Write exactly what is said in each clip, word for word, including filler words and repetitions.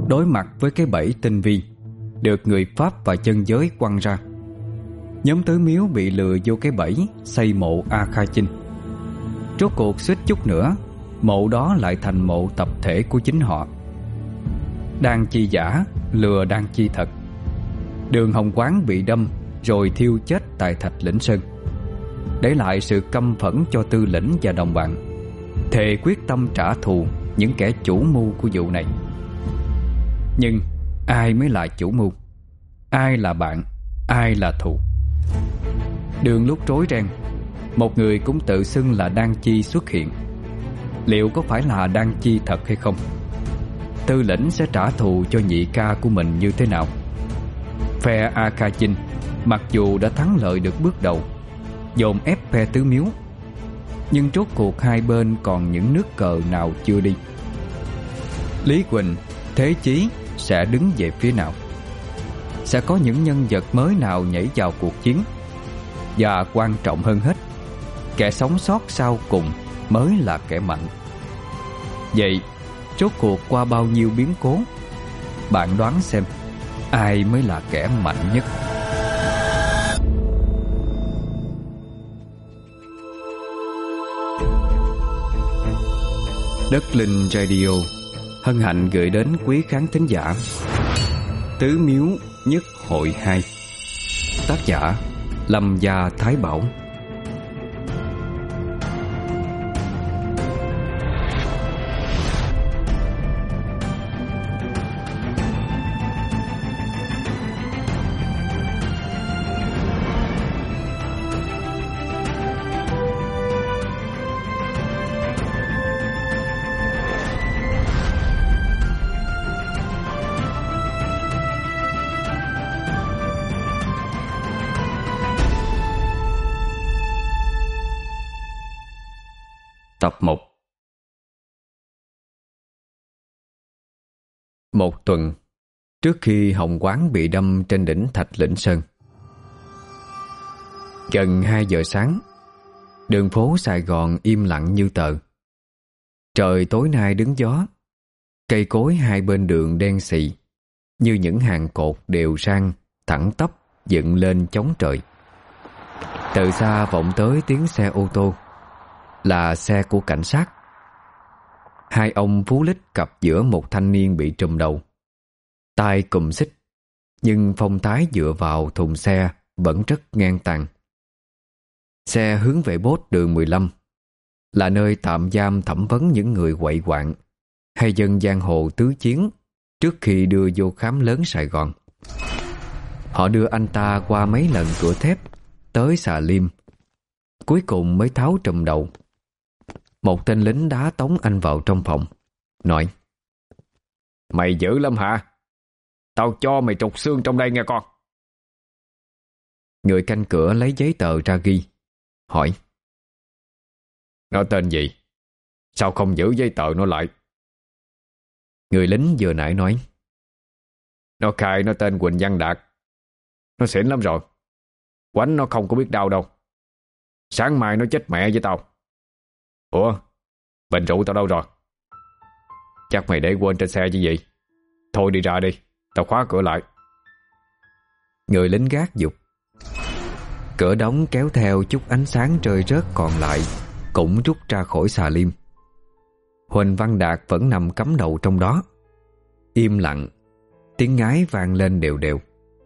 đối mặt với cái bẫy tinh vi được người Pháp và chân giới quăng ra, nhóm Tứ Miếu bị lừa vô cái bẫy xây mộ A Kha Chinh. Rốt cuộc suýt chút nữa, mộ đó lại thành mộ tập thể của chính họ. Đan chi giả lừa đan chi thật. Đường Hồng Quán bị đâm rồi thiêu chết tại Thạch Lĩnh Sơn, để lại sự căm phẫn cho Tư Lĩnh và đồng bạn, thề quyết tâm trả thù những kẻ chủ mưu của vụ này. Nhưng ai mới là chủ mưu? Ai là bạn? Ai là thù? Đường lúc rối ren, một người cũng tự xưng là Đan Chi xuất hiện. Liệu có phải là Đan Chi thật hay không? Tư Lĩnh sẽ trả thù cho nhị ca của mình như thế nào? Phe A Kha Chinh mặc dù đã thắng lợi được bước đầu, dồn ép phe Tứ Miếu, nhưng rốt cuộc hai bên còn những nước cờ nào chưa đi? Lý Quỳnh, Thế Chí sẽ đứng về phía nào? Sẽ có những nhân vật mới nào nhảy vào cuộc chiến? Và quan trọng hơn hết, kẻ sống sót sau cùng mới là kẻ mạnh. Vậy rốt cuộc qua bao nhiêu biến cố, bạn đoán xem ai mới là kẻ mạnh nhất? Đất Linh Radio hân hạnh gửi đến quý khán thính giả Tứ Miếu Nhất Hội hai, tác giả Lâm Gia Thái Bảo. Tập một. Một tuần trước khi Hồng Quán bị đâm trên đỉnh Thạch Lĩnh Sơn, gần hai giờ sáng, đường phố Sài Gòn im lặng như tờ. Trời tối nay đứng gió, cây cối hai bên đường đen xì như những hàng cột đều sang thẳng tắp dựng lên chống trời. Từ xa vọng tới tiếng xe ô tô, là xe của cảnh sát. Hai ông phú lích cặp giữa một thanh niên bị trùm đầu, tay cùm xích, nhưng phong thái dựa vào thùng xe vẫn rất ngang tàn. Xe hướng về bốt đường mười lăm, là nơi tạm giam thẩm vấn những người quậy quạng hay dân giang hồ tứ chiến trước khi đưa vô khám lớn Sài Gòn. Họ đưa anh ta qua mấy lần cửa thép tới Xà Liêm, cuối cùng mới tháo trùm đầu. Một tên lính đá tống anh vào trong phòng, nói: "Mày dữ lắm hả? Tao cho mày trục xương trong đây nghe con." Người canh cửa lấy giấy tờ ra ghi, hỏi: "Nó tên gì? Sao không giữ giấy tờ nó lại?" Người lính vừa nãy nói: "Nó khai nó tên Quỳnh Văn Đạt. Nó xỉn lắm rồi. Quánh nó không có biết đau đâu. Sáng mai nó chết mẹ với tao." "Ủa, bình rượu tao đâu rồi?" "Chắc mày để quên trên xe chứ gì. Thôi đi ra đi, tao khóa cửa lại." Người lính gác giục. Cửa đóng kéo theo chút ánh sáng rơi rớt còn lại cũng rút ra khỏi xà liêm. Huỳnh Văn Đạt vẫn nằm cắm đầu trong đó, im lặng. Tiếng ngái vang lên đều đều.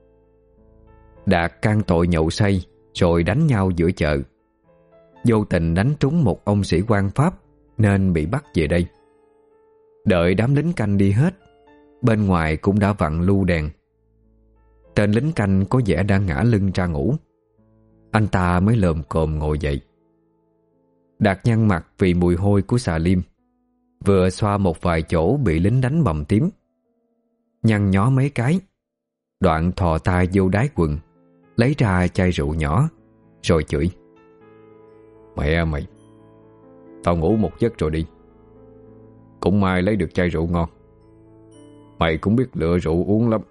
Đạt can tội nhậu say rồi đánh nhau giữa chợ, vô tình đánh trúng một ông sĩ quan Pháp nên bị bắt về đây. Đợi đám lính canh đi hết, bên ngoài cũng đã vặn lu đèn. Tên lính canh có vẻ đã ngã lưng ra ngủ. Anh ta mới lồm cồm ngồi dậy. Đạt nhăn mặt vì mùi hôi của xà liêm, vừa xoa một vài chỗ bị lính đánh bầm tím. Nhăn nhó mấy cái, đoạn thò tay vô đáy quần, lấy ra chai rượu nhỏ, rồi chửi: "Mẹ mày, tao ngủ một giấc rồi đi. Cũng may lấy được chai rượu ngon. Mày cũng biết lựa rượu uống lắm."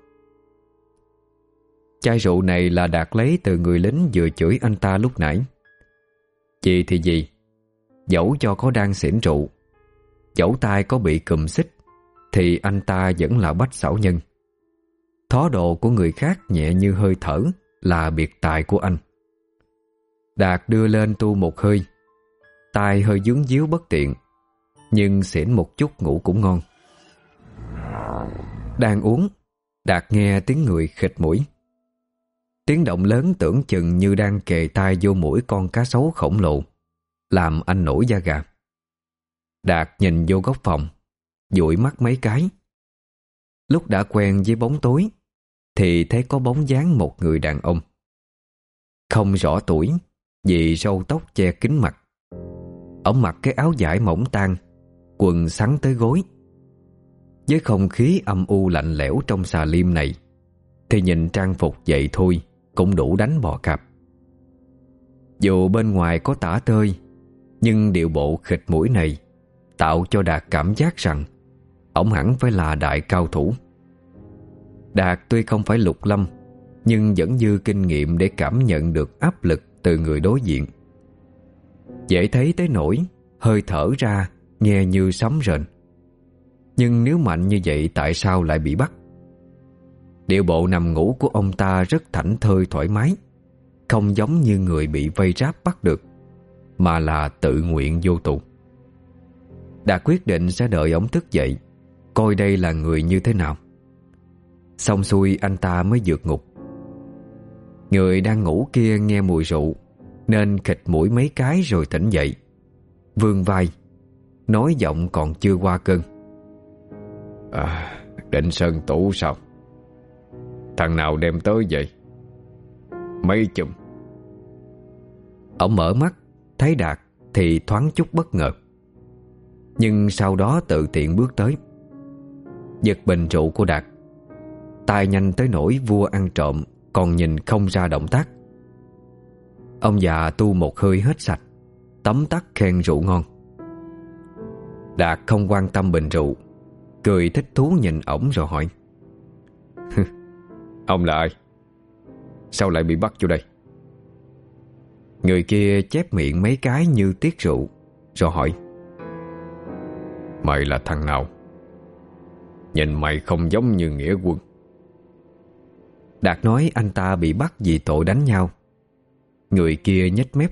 Chai rượu này là Đạt lấy từ người lính vừa chửi anh ta lúc nãy. Gì thì gì, dẫu cho có đang xỉn rượu, dẫu tay có bị cùm xích, thì anh ta vẫn là Bách Xảo Nhân. Thó độ của người khác nhẹ như hơi thở là biệt tài của anh. Đạt đưa lên tu một hơi, tai hơi dướng díu bất tiện, nhưng xỉn một chút ngủ cũng ngon. Đang uống, Đạt nghe tiếng người khịt mũi. Tiếng động lớn tưởng chừng như đang kề tai vô mũi con cá sấu khổng lồ, làm anh nổi da gà. Đạt nhìn vô góc phòng, dụi mắt mấy cái. Lúc đã quen với bóng tối thì thấy có bóng dáng một người đàn ông. Không rõ tuổi vì râu tóc che kín mặt. Ông mặc cái áo vải mỏng tang, quần xắn tới gối. Với không khí âm u lạnh lẽo trong xà lim này thì nhìn trang phục vậy thôi cũng đủ đánh bò cạp. Dù bên ngoài có tả tơi, nhưng điệu bộ khịt mũi này tạo cho Đạt cảm giác rằng ổng hẳn phải là đại cao thủ. Đạt tuy không phải lục lâm, nhưng vẫn dư kinh nghiệm để cảm nhận được áp lực từ người đối diện. Dễ thấy tới nỗi hơi thở ra nghe như sấm rền. Nhưng nếu mạnh như vậy tại sao lại bị bắt? Điệu bộ nằm ngủ của ông ta rất thảnh thơi thoải mái, không giống như người bị vây ráp bắt được, mà là tự nguyện vô tù. Đạt quyết định sẽ đợi ổng thức dậy, coi đây là người như thế nào. Xong xuôi anh ta mới vượt ngục. Người đang ngủ kia nghe mùi rượu nên khịt mũi mấy cái rồi tỉnh dậy, vươn vai, nói giọng còn chưa qua cơn: À, định sơn tủ sao? Thằng nào đem tới vậy? Mấy chùm. Ông mở mắt thấy Đạt thì thoáng chút bất ngờ, nhưng sau đó tự tiện bước tới, giật bình rượu của Đạt. Tài nhanh tới nỗi vua ăn trộm còn nhìn không ra động tác. Ông già tu một hơi hết sạch, tấm tắc khen rượu ngon. Đạt không quan tâm bình rượu, cười thích thú nhìn ổng rồi hỏi: Ông là ai? Sao lại bị bắt vô đây? Người kia chép miệng mấy cái như tiếc rượu, rồi hỏi: Mày là thằng nào? Nhìn mày không giống như nghĩa quân. Đạt nói anh ta bị bắt vì tội đánh nhau. Người kia nhếch mép: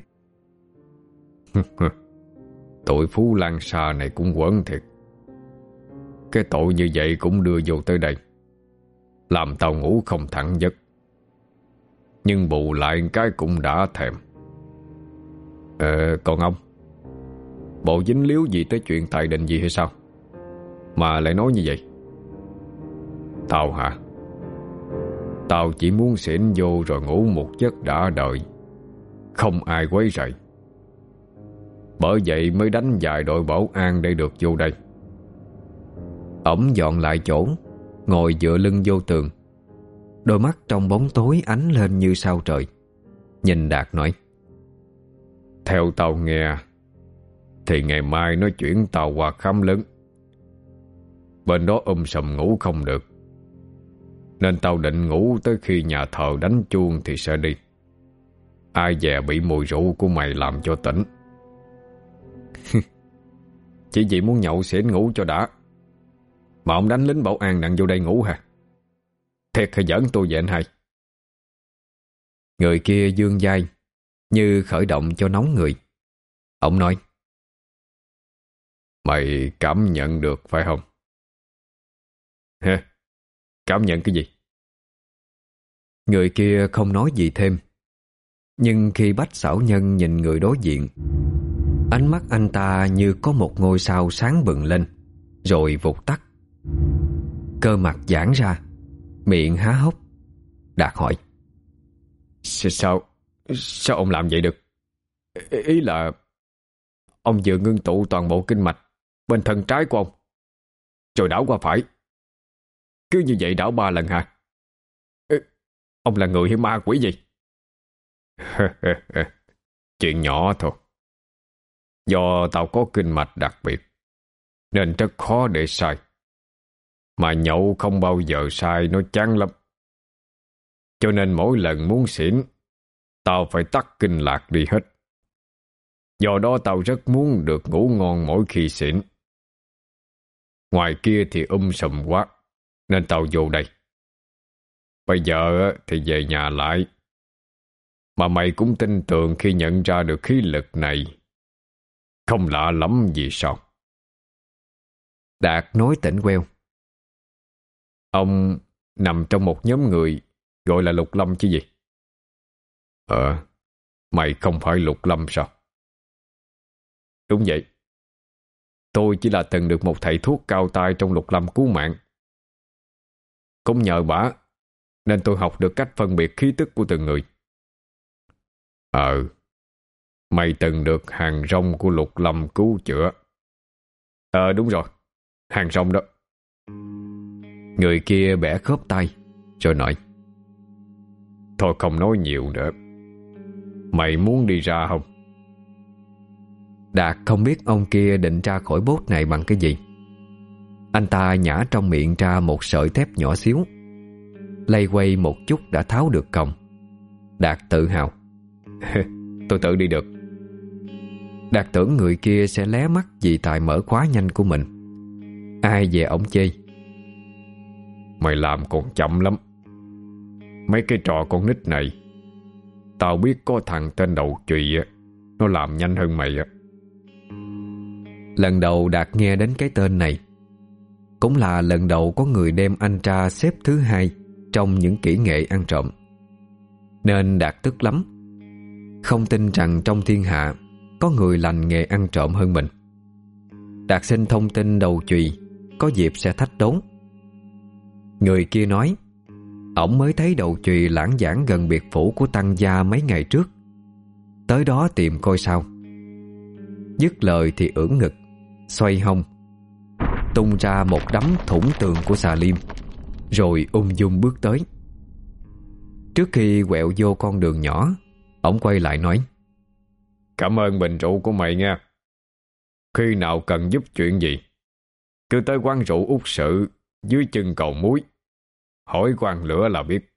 Tội phú lan xa này cũng quẩn thiệt. Cái tội như vậy cũng đưa vô tới đây, làm tao ngủ không thẳng giấc. Nhưng bù lại cái cũng đã thèm. Ờ, còn ông, bộ dính líu gì tới chuyện tại đình gì hay sao mà lại nói như vậy? Tao hả? Tao chỉ muốn xỉn vô rồi ngủ một giấc đã đời, không ai quấy rầy. Bởi vậy mới đánh vài đội bảo an để được vô đây. Ổng dọn lại chỗ, ngồi dựa lưng vô tường, đôi mắt trong bóng tối ánh lên như sao trời. Nhìn Đạt nói: Theo tao nghe thì ngày mai nó chuyển tao qua khám lớn. Bên đó um sùm ngủ không được, nên tao định ngủ tới khi nhà thờ đánh chuông thì sẽ đi. Ai dè bị mùi rượu của mày làm cho tỉnh. Chỉ vì muốn nhậu xỉn ngủ cho đã mà ông đánh lính bảo an nặng vô đây ngủ hả? Thiệt hay giỡn tôi vậy anh hai? Người kia vươn vai như khởi động cho nóng người. Ông nói: Mày cảm nhận được phải không? Hả? Cảm nhận cái gì? Người kia không nói gì thêm. Nhưng khi Bách Xảo Nhân nhìn người đối diện, ánh mắt anh ta như có một ngôi sao sáng bừng lên rồi vụt tắt. Cơ mặt giãn ra, miệng há hốc. Đạt hỏi: Sao Sao ông làm vậy được? Ý, ý là ông vừa ngưng tụ toàn bộ kinh mạch bên thân trái của ông, rồi đảo qua phải. Cứ như vậy đảo ba lần hả? Ê, ông là người hay ma quỷ gì? Chuyện nhỏ thôi. Do tao có kinh mạch đặc biệt nên rất khó để sai. Mà nhậu không bao giờ sai, nó chán lắm. Cho nên mỗi lần muốn xỉn, tao phải tắt kinh lạc đi hết. Do đó tao rất muốn được ngủ ngon mỗi khi xỉn. Ngoài kia thì um sùm quá, nên tao vô đây. Bây giờ thì về nhà lại. Mà mày cũng tin tưởng khi nhận ra được khí lực này. Không lạ lắm gì sao? Đạt nói tỉnh queo. Ông nằm trong một nhóm người gọi là Lục Lâm chứ gì? Ờ, mày không phải Lục Lâm sao? Đúng vậy. Tôi chỉ là từng được một thầy thuốc cao tay trong Lục Lâm cứu mạng. Cũng nhờ bả nên tôi học được cách phân biệt khí tức của từng người. Ờ, mày từng được hàng rong của Lục Lâm cứu chữa. Ờ đúng rồi, hàng rong đó. Người kia bẻ khớp tay rồi nói: Thôi không nói nhiều nữa. Mày muốn đi ra không? Đạt không biết ông kia định ra khỏi bốt này bằng cái gì. Anh ta nhả trong miệng ra một sợi thép nhỏ xíu, lay quay một chút đã tháo được còng. Đạt tự hào: Tôi tự đi được. Đạt tưởng người kia sẽ lé mắt vì tài mở khóa nhanh của mình. Ai về ổng chê: Mày làm còn chậm lắm. Mấy cái trò con nít này, tao biết có thằng tên Đầu Chùy nó làm nhanh hơn mày á. Lần đầu Đạt nghe đến cái tên này, cũng là lần đầu có người đem anh ra xếp thứ hai trong những kỹ nghệ ăn trộm, nên Đạt tức lắm. Không tin rằng trong thiên hạ có người lành nghề ăn trộm hơn mình. Đạt xin thông tin Đầu Chùy, có dịp sẽ thách đố. Người kia nói ổng mới thấy Đầu Chùy lãng vảng gần biệt phủ của Tăng gia mấy ngày trước, tới đó tìm coi sao. Dứt lời thì ưỡn ngực, xoay hông, tung ra một đấm thủng tường của xà liêm, rồi ung dung bước tới. Trước khi quẹo vô con đường nhỏ, ổng quay lại nói: Cảm ơn bình rượu của mày nha. Khi nào cần giúp chuyện gì, cứ tới quán rượu Úc Sự dưới chân cầu muối, hỏi quan lửa là biết.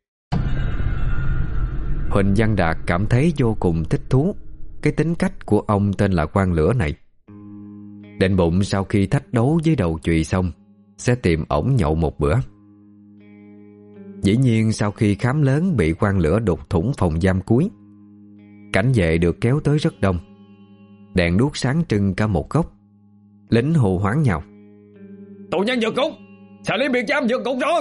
Huỳnh Văn Đạt cảm thấy vô cùng thích thú cái tính cách của ông tên là quan lửa này. Định bụng sau khi thách đấu với Đầu Chùy xong sẽ tìm ổng nhậu một bữa. Dĩ nhiên sau khi khám lớn bị quan lửa đục thủng phòng giam cuối, cảnh vệ được kéo tới rất đông. Đèn đuốc sáng trưng cả một góc. Lính hô hoáng nhau: Tù nhân vượt cục! Xà liêm biệt giam vượt cục rồi!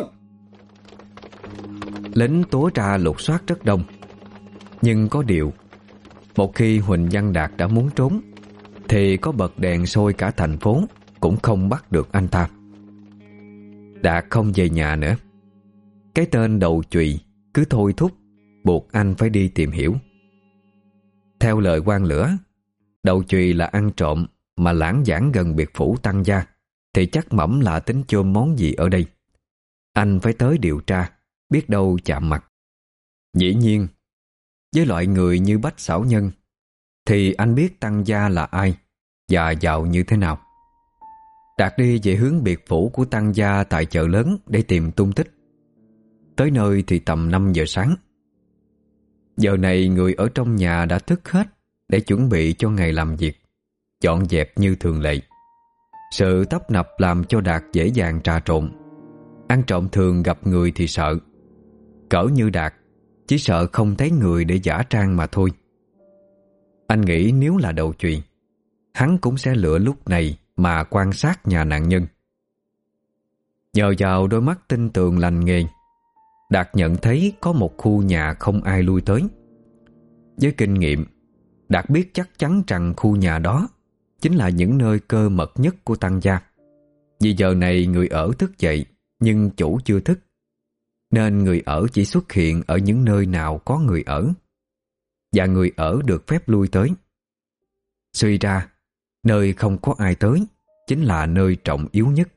Lính túa ra lục soát rất đông. Nhưng có điều, một khi Huỳnh Văn Đạt đã muốn trốn, thì có bật đèn soi cả thành phố cũng không bắt được anh ta. Đạt không về nhà nữa. Cái tên Đầu Chùy cứ thôi thúc buộc anh phải đi tìm hiểu. Theo lời quan lửa, Đầu Chùy là ăn trộm mà lãng vảng gần biệt phủ Tăng gia, thì chắc mẩm là tính chôm món gì ở đây. Anh phải tới điều tra, biết đâu chạm mặt. Dĩ nhiên, với loại người như Bách Xảo Nhân, thì anh biết Tăng gia là ai và giàu như thế nào. Đạt đi về hướng biệt phủ của Tăng gia tại chợ lớn để tìm tung tích. Tới nơi thì tầm năm giờ sáng. Giờ này người ở trong nhà đã thức hết để chuẩn bị cho ngày làm việc, dọn dẹp như thường lệ. Sự tấp nập làm cho Đạt dễ dàng trà trộn. Ăn trộm thường gặp người thì sợ. Cỡ như Đạt chỉ sợ không thấy người để giả trang mà thôi. Anh nghĩ nếu là Đầu Chùy, hắn cũng sẽ lựa lúc này mà quan sát nhà nạn nhân. Nhờ vào đôi mắt tinh tường lành nghề, Đạt nhận thấy có một khu nhà không ai lui tới. Với kinh nghiệm, Đạt biết chắc chắn rằng khu nhà đó chính là những nơi cơ mật nhất của Tăng gia. Vì giờ này người ở thức dậy nhưng chủ chưa thức, nên người ở chỉ xuất hiện ở những nơi nào có người ở, và người ở được phép lui tới. Suy ra, nơi không có ai tới chính là nơi trọng yếu nhất.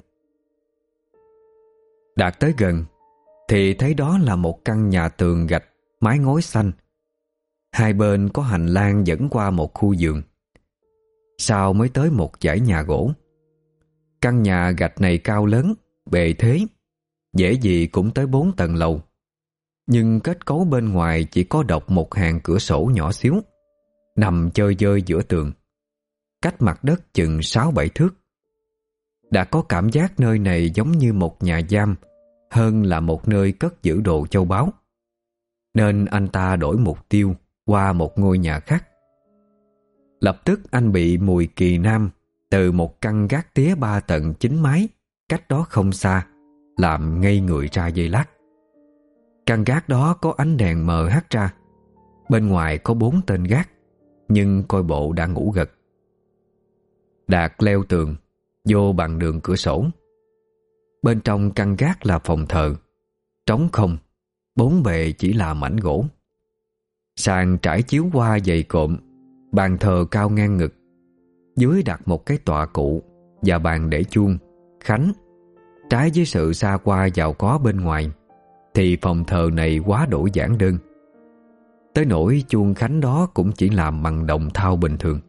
Đạt tới gần thì thấy đó là một căn nhà tường gạch, mái ngói xanh. Hai bên có hành lang dẫn qua một khu vườn. Sau mới tới một dãy nhà gỗ. Căn nhà gạch này cao lớn, bề thế, dễ gì cũng tới bốn tầng lầu. Nhưng kết cấu bên ngoài chỉ có độc một hàng cửa sổ nhỏ xíu, nằm chơi dơi giữa tường, cách mặt đất chừng sáu bảy thước. đã có cảm giác nơi này giống như một nhà giam hơn là một nơi cất giữ đồ châu báu, nên anh ta đổi mục tiêu qua một ngôi nhà khác. Lập tức anh bị mùi kỳ nam từ một căn gác tía ba tầng chín mái cách đó không xa làm ngây người ra giây lát. Căn gác đó có ánh đèn mờ hắt ra. Bên ngoài có bốn tên gác, nhưng coi bộ đã ngủ gật. Đạt leo tường vô bằng đường cửa sổ. Bên trong căn gác là phòng thờ, trống không, bốn bề chỉ là mảnh gỗ. Sàn trải chiếu hoa dày cộm, bàn thờ cao ngang ngực. Dưới đặt một cái tọa cụ và bàn để chuông, khánh. Trái với sự xa hoa giàu có bên ngoài thì phòng thờ này quá đổi giản đơn. Tới nỗi chuông khánh đó cũng chỉ làm bằng đồng thau bình thường.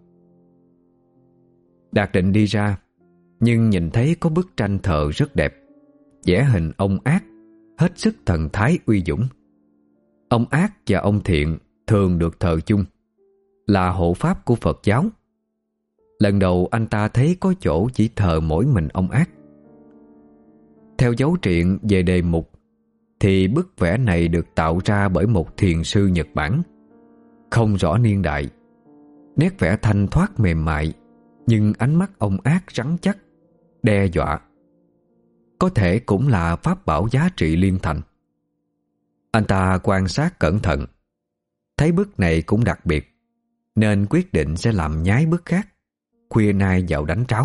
Đạt định đi ra, nhưng nhìn thấy có bức tranh thờ rất đẹp, vẽ hình ông Ác, hết sức thần thái uy dũng. Ông Ác và ông Thiện thường được thờ chung, là hộ pháp của Phật giáo. Lần đầu anh ta thấy có chỗ chỉ thờ mỗi mình ông Ác. Theo dấu truyện về đề mục thì bức vẽ này được tạo ra bởi một thiền sư Nhật Bản, không rõ niên đại. Nét vẽ thanh thoát mềm mại, nhưng ánh mắt ông Ác rắn chắc, đe dọa. Có thể cũng là pháp bảo giá trị liên thành. Anh ta quan sát cẩn thận, thấy bức này cũng đặc biệt, nên quyết định sẽ làm nhái bức khác, khuya nay vào đánh tráo.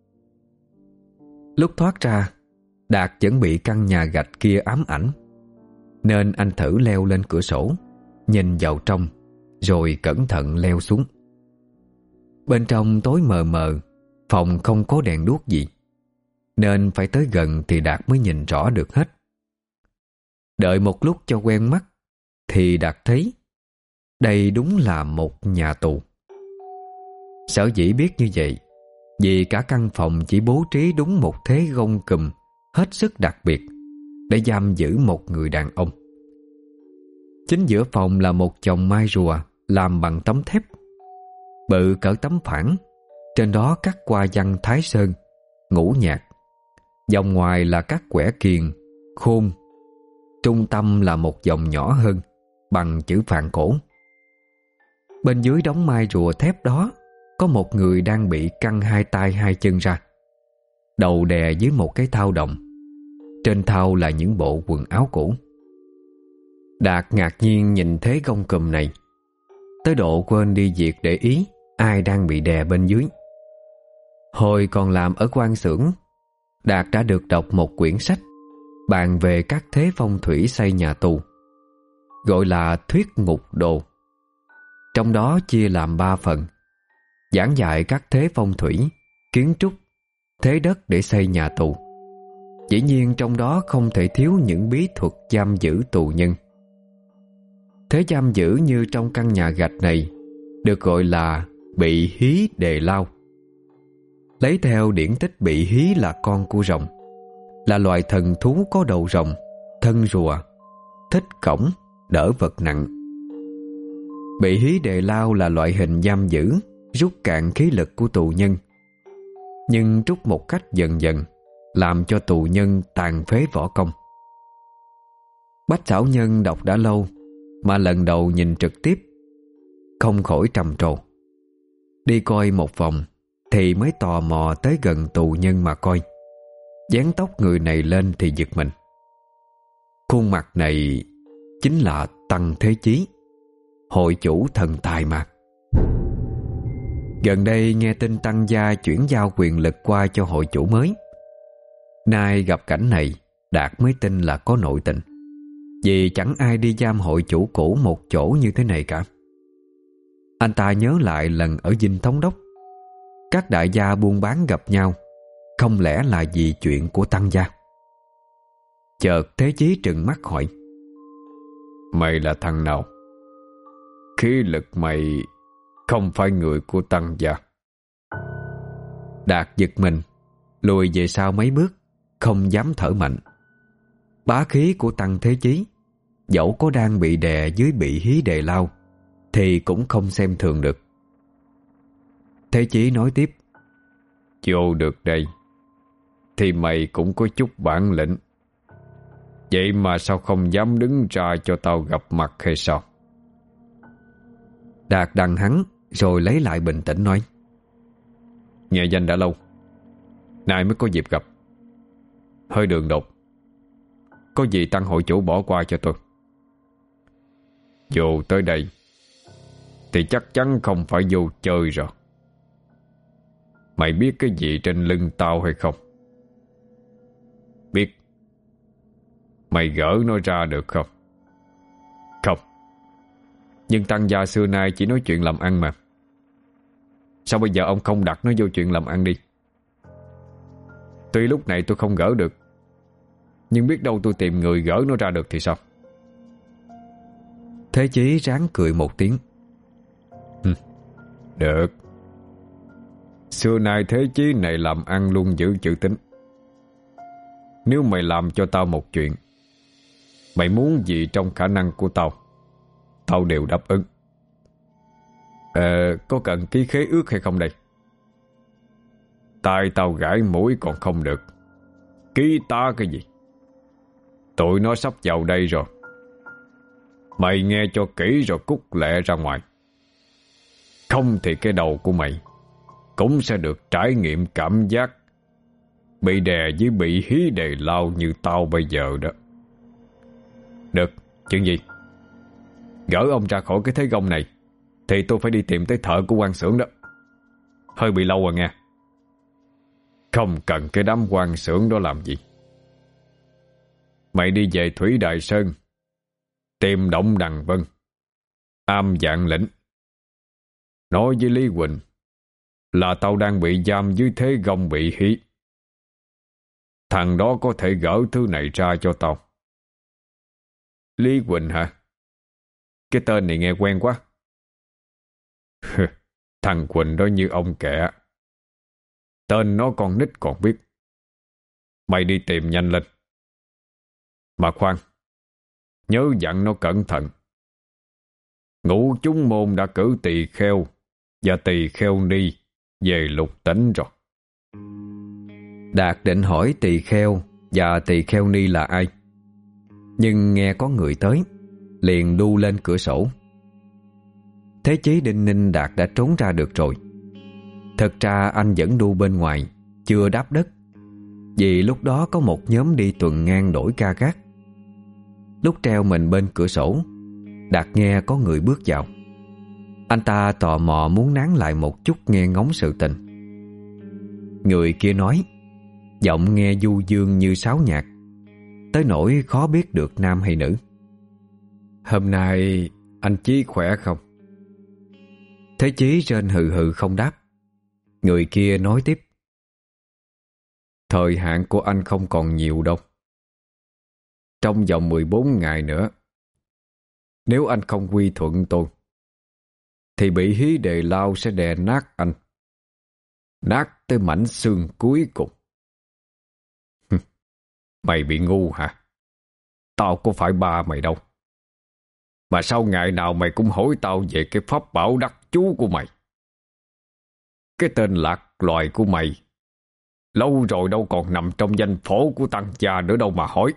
Lúc thoát ra, Đạt vẫn bị căn nhà gạch kia ám ảnh, nên anh thử leo lên cửa sổ, nhìn vào trong, rồi cẩn thận leo xuống. Bên trong tối mờ mờ, phòng không có đèn đuốc gì, nên phải tới gần thì Đạt mới nhìn rõ được hết. Đợi một lúc cho quen mắt thì Đạt thấy đây đúng là một nhà tù. Sở dĩ biết như vậy vì cả căn phòng chỉ bố trí đúng một thế gông cùm hết sức đặc biệt để giam giữ một người đàn ông. Chính giữa phòng là một chồng mai rùa làm bằng tấm thép, bự cỡ tấm phản, trên đó cắt qua văn Thái Sơn, ngũ nhạc. Dòng ngoài là các quẻ kiền, khôn. Trung tâm là một dòng nhỏ hơn, bằng chữ phạn cổ. Bên dưới đống mai rùa thép đó có một người đang bị căng hai tay hai chân ra, đầu đè dưới một cái thao đồng. Trên thao là những bộ quần áo cũ. Đạt ngạc nhiên nhìn thế gông cùm này, tới độ quên đi việc để ý ai đang bị đè bên dưới. Hồi còn làm ở quan xưởng, Đạt đã được đọc một quyển sách bàn về các thế phong thủy xây nhà tù, gọi là Thuyết Ngục Đồ. Trong đó chia làm ba phần, giảng dạy các thế phong thủy, kiến trúc, thế đất để xây nhà tù. Dĩ nhiên trong đó không thể thiếu những bí thuật giam giữ tù nhân. Thế giam giữ như trong căn nhà gạch này được gọi là bị hí đề lao. Lấy theo điển tích, bị hí là con của rồng, là loài thần thú có đầu rồng, thân rùa, thích cõng, đỡ vật nặng. Bị hí đề lao là loại hình giam giữ, rút cạn khí lực của tù nhân, nhưng rút một cách dần dần, làm cho tù nhân tàn phế võ công. Bách Xảo Nhân đọc đã lâu, mà lần đầu nhìn trực tiếp, không khỏi trầm trồ. Đi coi một vòng thì mới tò mò tới gần tù nhân mà coi. Dán tóc người này lên thì giật mình. Khuôn mặt này chính là Tăng Thế Chí, hội chủ thần tài mà. Gần đây nghe tin Tăng gia chuyển giao quyền lực qua cho hội chủ mới. Nay gặp cảnh này, Đạt mới tin là có nội tình, vì chẳng ai đi giam hội chủ cũ một chỗ như thế này cả. Anh ta nhớ lại lần ở Dinh Thống Đốc, các đại gia buôn bán gặp nhau, không lẽ là vì chuyện của Tăng gia? Chợt Thế Chí trừng mắt hỏi: Mày là thằng nào? Khí lực mày không phải người của Tăng gia. Đạt giật mình, lùi về sau mấy bước, không dám thở mạnh. Bá khí của Tăng Thế Chí, dẫu có đang bị đè dưới bị hí đề lao, thì cũng không xem thường được. Thế Chí nói tiếp: Vô được đây, thì mày cũng có chút bản lĩnh. Vậy mà sao không dám đứng ra cho tao gặp mặt hay sao? Đạt đằng hắn rồi lấy lại bình tĩnh nói: Nghe danh đã lâu, nay mới có dịp gặp. Hơi đường đột, có gì tăng hội chủ bỏ qua cho tôi. Dù tới đây thì chắc chắn không phải vô chơi rồi. Mày biết cái gì trên lưng tao hay không? Biết. Mày gỡ nó ra được không? Không. Nhưng tăng gia xưa nay chỉ nói chuyện làm ăn mà. Sao bây giờ ông không đặt nó vô chuyện làm ăn đi? Tuy lúc này tôi không gỡ được, nhưng biết đâu tôi tìm người gỡ nó ra được thì sao? Thế Chí ráng cười một tiếng. Được. Xưa nay Thế Chí này làm ăn luôn giữ chữ tín. Nếu mày làm cho tao một chuyện, mày muốn gì trong khả năng của tao, tao đều đáp ứng. Ờ, có cần ký khế ước hay không đây? Tai tao gãi mũi còn không được, ký tá cái gì? Tụi nó sắp vào đây rồi. Mày nghe cho kỹ rồi cút lẹ ra ngoài. Không thì cái đầu của mày cũng sẽ được trải nghiệm cảm giác bị đè với bị hí đề lao như tao bây giờ đó. Được, chuyện gì? Gỡ ông ra khỏi cái thế gông này thì tôi phải đi tìm tới thợ của quan xưởng đó. Hơi bị lâu rồi nghe. Không cần cái đám quan xưởng đó làm gì. Mày đi về Thủy Đại Sơn, tìm Động Đằng Vân, Am Vạn Lĩnh, nói với Lý Quỳnh là tao đang bị giam dưới thế gông bị hí. Thằng đó có thể gỡ thứ này ra cho tao. Lý Quỳnh hả? Cái tên này nghe quen quá. Thằng Quỳnh đó như ông kẹ. Tên nó con nít còn biết. Mày đi tìm nhanh lên. Mà khoan, nhớ dặn nó cẩn thận. Ngũ chúng môn đã cử tỳ kheo và tỳ kheo ni về Lục Tỉnh rồi. Đạt định hỏi tỳ kheo và tỳ kheo ni là ai, nhưng nghe có người tới, liền đu lên cửa sổ. Thế Chí đinh ninh Đạt đã trốn ra được rồi. Thật ra anh vẫn đu bên ngoài, chưa đáp đất, vì lúc đó có một nhóm đi tuần ngang đổi ca gác. Lúc treo mình bên cửa sổ, Đạt nghe có người bước vào. Anh ta tò mò muốn nán lại một chút nghe ngóng sự tình. Người kia nói, giọng nghe du dương như sáo nhạc, tới nỗi khó biết được nam hay nữ. Hôm nay anh Chí khỏe không? Thế Chí rên hừ hừ không đáp. Người kia nói tiếp, thời hạn của anh không còn nhiều đâu. Trong vòng mười bốn ngày nữa, nếu anh không quy thuận tôi, thì bị hí đề lao sẽ đè nát anh, nát tới mảnh xương cuối cùng. Mày bị ngu hả? Tao có phải ba mày đâu. Mà sao ngày nào mày cũng hỏi tao về cái pháp bảo đắc chú của mày? Cái tên lạc loài của mày lâu rồi đâu còn nằm trong danh phổ của tăng gia nữa đâu mà hỏi.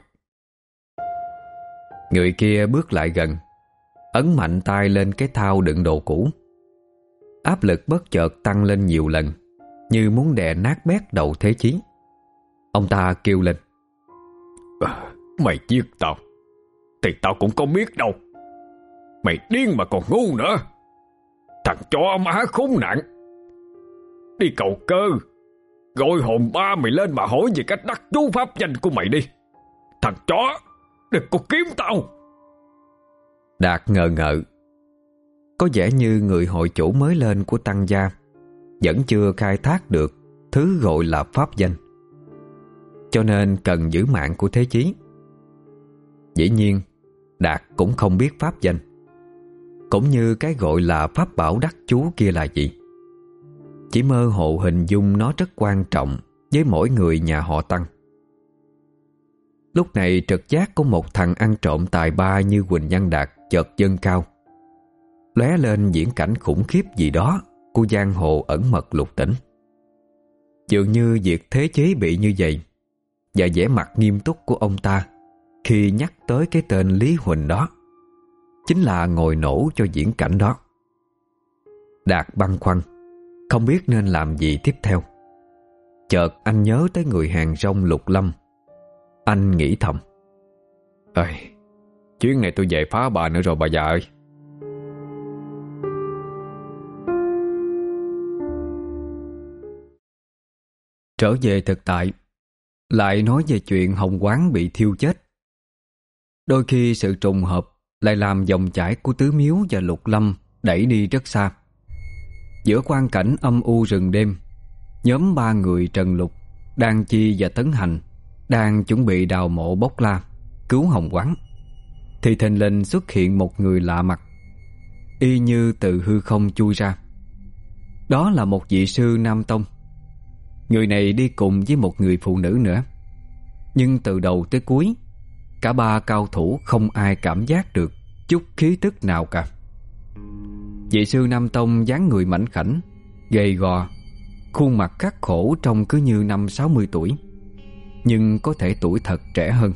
Người kia bước lại gần, ấn mạnh tay lên cái thao đựng đồ cũ. Áp lực bất chợt tăng lên nhiều lần, như muốn đè nát bét đầu Thế Chí. Ông ta kêu lên, à, mày giết tao thì tao cũng có biết đâu. Mày điên mà còn ngu nữa. Thằng chó má khốn nạn. Đi cầu cơ, gọi hồn ba mày lên mà hỏi về cách đắc chú pháp danh của mày đi. Thằng chó, đừng có kiếm tao. Đạt ngờ ngợ. Có vẻ như người hội chủ mới lên của tăng gia vẫn chưa khai thác được thứ gọi là pháp danh, cho nên cần giữ mạng của Thế Chí. Dĩ nhiên Đạt cũng không biết pháp danh, cũng như cái gọi là pháp bảo đắc chú kia là gì. Chỉ mơ hồ hình dung nó rất quan trọng với mỗi người nhà họ Tăng. Lúc này trực giác của một thằng ăn trộm tài ba như Huỳnh Văn Đạt chợt dâng cao, lóe lên viễn cảnh khủng khiếp gì đó của giang hồ ẩn mật Lục Tỉnh. Dường như việc thế chế bị như vậy và vẻ mặt nghiêm túc của ông ta khi nhắc tới cái tên Lý Huỳnh đó chính là ngồi nổ cho diễn cảnh đó. Đạt băn khoăn, không biết nên làm gì tiếp theo. Chợt anh nhớ tới người hàng rong Lục Lâm. Anh nghĩ thầm: Ơi, chuyến này tôi về phá bà nữa rồi bà già ơi. Trở về thực tại, lại nói về chuyện Hồng Quán bị thiêu chết. Đôi khi sự trùng hợp lại làm dòng chảy của Tứ Miếu và Lục Lâm đẩy đi rất xa. Giữa quang cảnh âm u rừng đêm, nhóm ba người Trần Lục, Đan Chi và Tấn Hành đang chuẩn bị đào mộ Bốc La cứu Hồng Quán, thì thình lình xuất hiện một người lạ mặt, y như từ hư không chui ra. Đó là một vị sư Nam Tông. Người này đi cùng với một người phụ nữ nữa, nhưng từ đầu tới cuối, cả ba cao thủ không ai cảm giác được chút khí tức nào cả. Vị sư Nam Tông dáng người mảnh khảnh, gầy gò, khuôn mặt khắc khổ trông cứ như năm sáu mươi tuổi, nhưng có thể tuổi thật trẻ hơn.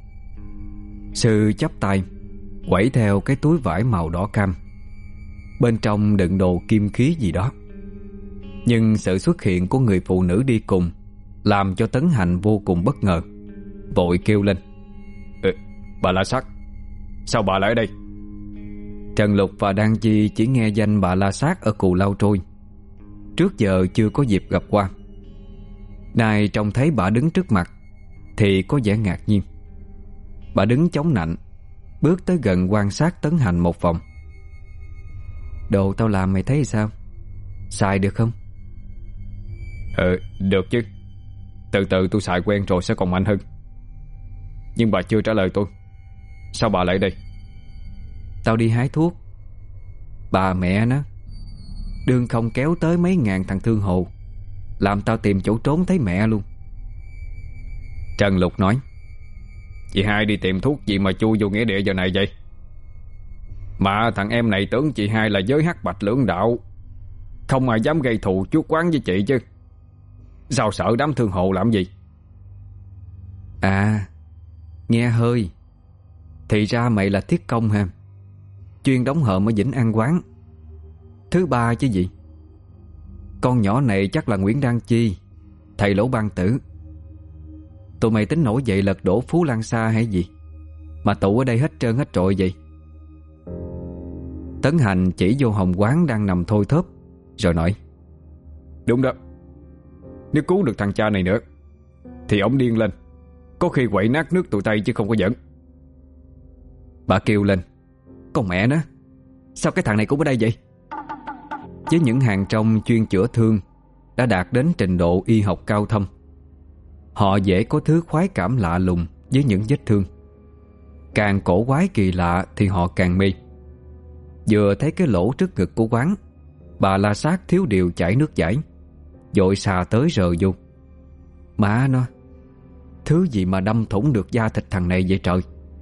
Sư chắp tay, quẩy theo cái túi vải màu đỏ cam, bên trong đựng đồ kim khí gì đó. Nhưng sự xuất hiện của người phụ nữ đi cùng làm cho Tấn Hành vô cùng bất ngờ, vội kêu lên: ừ, Bà La Sát, sao bà lại ở đây? Trần Lục và Đan Chi chỉ nghe danh bà La Sát ở Cù Lao Trôi, trước giờ chưa có dịp gặp qua. Nay trông thấy bà đứng trước mặt thì có vẻ ngạc nhiên. Bà đứng chống nạnh, bước tới gần quan sát Tấn Hành một vòng. Đồ tao làm mày thấy sao? Xài được không? Ừ, được chứ. Từ từ tôi xài quen rồi sẽ còn mạnh hơn. Nhưng bà chưa trả lời tôi. Sao bà lại đây? Tao đi hái thuốc. Bà mẹ nó, đương không kéo tới mấy ngàn thằng thương hồ, làm tao tìm chỗ trốn thấy mẹ luôn. Trần Lục nói: Chị hai đi tìm thuốc gì mà chui vô nghĩa địa giờ này vậy? Mà thằng em này tưởng chị hai là giới hắc bạch lưỡng đạo, không ai dám gây thù chuốc oán với chị chứ. Sao sợ đám thương hồ làm gì? À, nghe hơi. Thì ra mày là thiết công ha, chuyên đóng hợm ở Vĩnh An Quán. Thứ ba chứ gì. Con nhỏ này chắc là Nguyễn Đăng Chi, thầy Lỗ Ban Tử. Tụi mày tính nổi dậy lật đổ Phú Lan Sa hay gì mà tụ ở đây hết trơn hết trội vậy? Tấn Hành chỉ vô Hồng Quán đang nằm thôi thóp, rồi nói: Đúng đó. Nếu cứu được thằng cha này nữa thì ổng điên lên, có khi quậy nát nước tụi Tây chứ không có giỡn. Bà kêu lên: Con mẹ nó, sao cái thằng này cũng ở đây vậy? Với những hàng trong chuyên chữa thương đã đạt đến trình độ y học cao thâm, họ dễ có thứ khoái cảm lạ lùng với những vết thương. Càng cổ quái kỳ lạ thì họ càng mê. Vừa thấy cái lỗ trước ngực của Quán, bà La Sát thiếu điều chảy nước chảy, vội xà tới rờ vô. Má nó, thứ gì mà đâm thủng được da thịt thằng này vậy trời?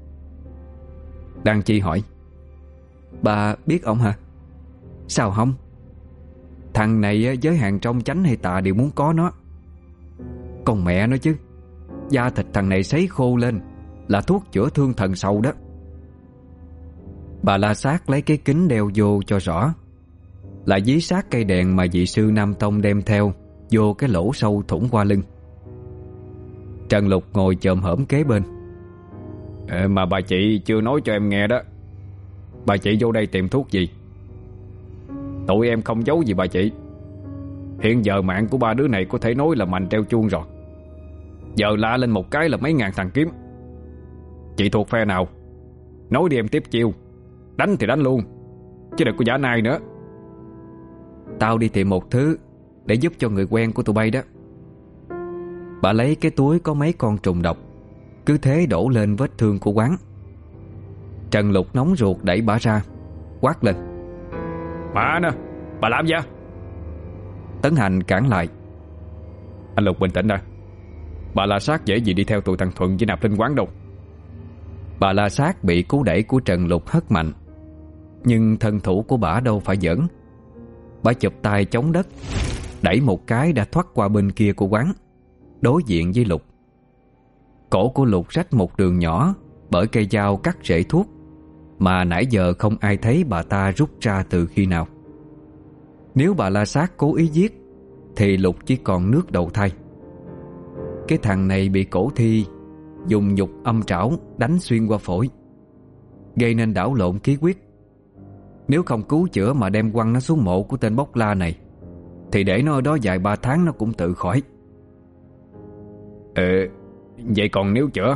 Đan Chi hỏi: Bà biết ông hả? Sao không? Thằng này giới hàng trong chánh hay tà đều muốn có nó. Con mẹ nó chứ, da thịt thằng này sấy khô lên là thuốc chữa thương thần sầu đó. Bà La Sát lấy cái kính đeo vô cho rõ, lại dí sát cây đèn mà vị sư Nam Tông đem theo vô cái lỗ sâu thủng qua lưng. Trần Lục ngồi chồm hổm kế bên. à, Mà bà chị chưa nói cho em nghe đó. Bà chị vô đây tìm thuốc gì? Tụi em không giấu gì bà chị. Hiện giờ mạng của ba đứa này có thể nói là mạnh treo chuông rồi. Giờ la lên một cái là mấy ngàn thằng kiếm. Chị thuộc phe nào? Nói đi em tiếp chiêu. Đánh thì đánh luôn, chứ đừng có giả nai nữa. Tao đi tìm một thứ để giúp cho người quen của tụi bay đó. Bà lấy cái túi có mấy con trùng độc, cứ thế đổ lên vết thương của Quán. Trần Lục nóng ruột đẩy bà ra, quát lên: Bà nè, bà làm gì? Tấn Hành cản lại: Anh Lục bình tĩnh đã. Bà La Sát dễ gì đi theo tụi thằng Thuận với Nạp Linh Quán đâu. Bà La Sát bị cú đẩy của Trần Lục hất mạnh, nhưng thân thủ của bà đâu phải giỡn. Bà chụp tay chống đất, đẩy một cái đã thoát qua bên kia của quán, đối diện với Lục. Cổ của Lục rách một đường nhỏ bởi cây dao cắt rễ thuốc mà nãy giờ không ai thấy bà ta rút ra từ khi nào. Nếu bà La Sát cố ý giết thì Lục chỉ còn nước đầu thai. Cái thằng này bị cổ thi dùng nhục âm trảo đánh xuyên qua phổi, gây nên đảo lộn khí huyết. Nếu không cứu chữa mà đem quăng nó xuống mộ của tên bốc la này thì để nó ở đó vài ba tháng nó cũng tự khỏi. Ờ, vậy còn nếu chữa?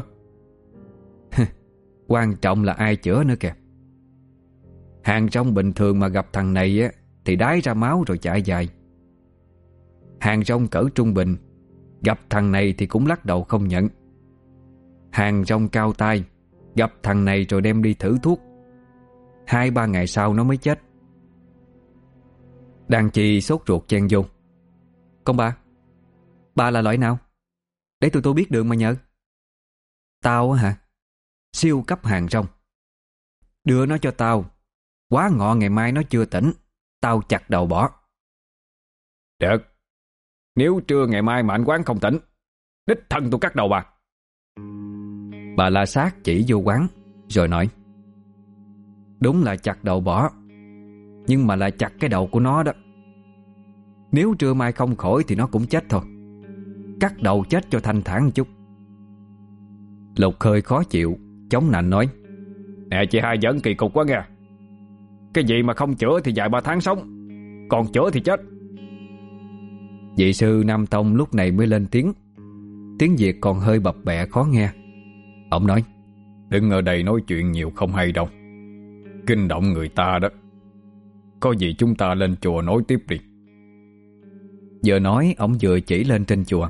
Quan trọng là ai chữa nữa kìa. Hàng rong bình thường mà gặp thằng này á thì đái ra máu rồi chạy dài. Hàng rong cỡ trung bình gặp thằng này thì cũng lắc đầu không nhận. Hàng rong cao tay gặp thằng này rồi đem đi thử thuốc, hai ba ngày sau nó mới chết. Đàn Chi sốt ruột chen vô: Con ba, ba là loại nào? Để tụi tôi biết đường mà nhờ. Tao á hả? Siêu cấp hàng rong. Đưa nó cho tao, quá ngọ ngày mai nó chưa tỉnh, tao chặt đầu bỏ. Được. Nếu trưa ngày mai mà anh quán không tỉnh, đích thân tôi cắt đầu bà. Bà La Sát chỉ vô quán rồi nói: Đúng là chặt đầu bỏ, nhưng mà là chặt cái đầu của nó đó. Nếu trưa mai không khỏi thì nó cũng chết thôi. Cắt đầu chết cho thanh thản một chút. Lục hơi khó chịu, chống nạnh nói: Nè chị hai giỡn kỳ cục quá nghe. Cái gì mà không chữa thì vài ba tháng sống, còn chữa thì chết. Vị sư Nam Tông lúc này mới lên tiếng. Tiếng Việt còn hơi bập bẹ khó nghe. Ông nói: Đừng ở đây nói chuyện nhiều không hay đâu, kinh động người ta đó. Có gì chúng ta lên chùa nói tiếp đi. Vừa nói ông vừa chỉ lên trên chùa.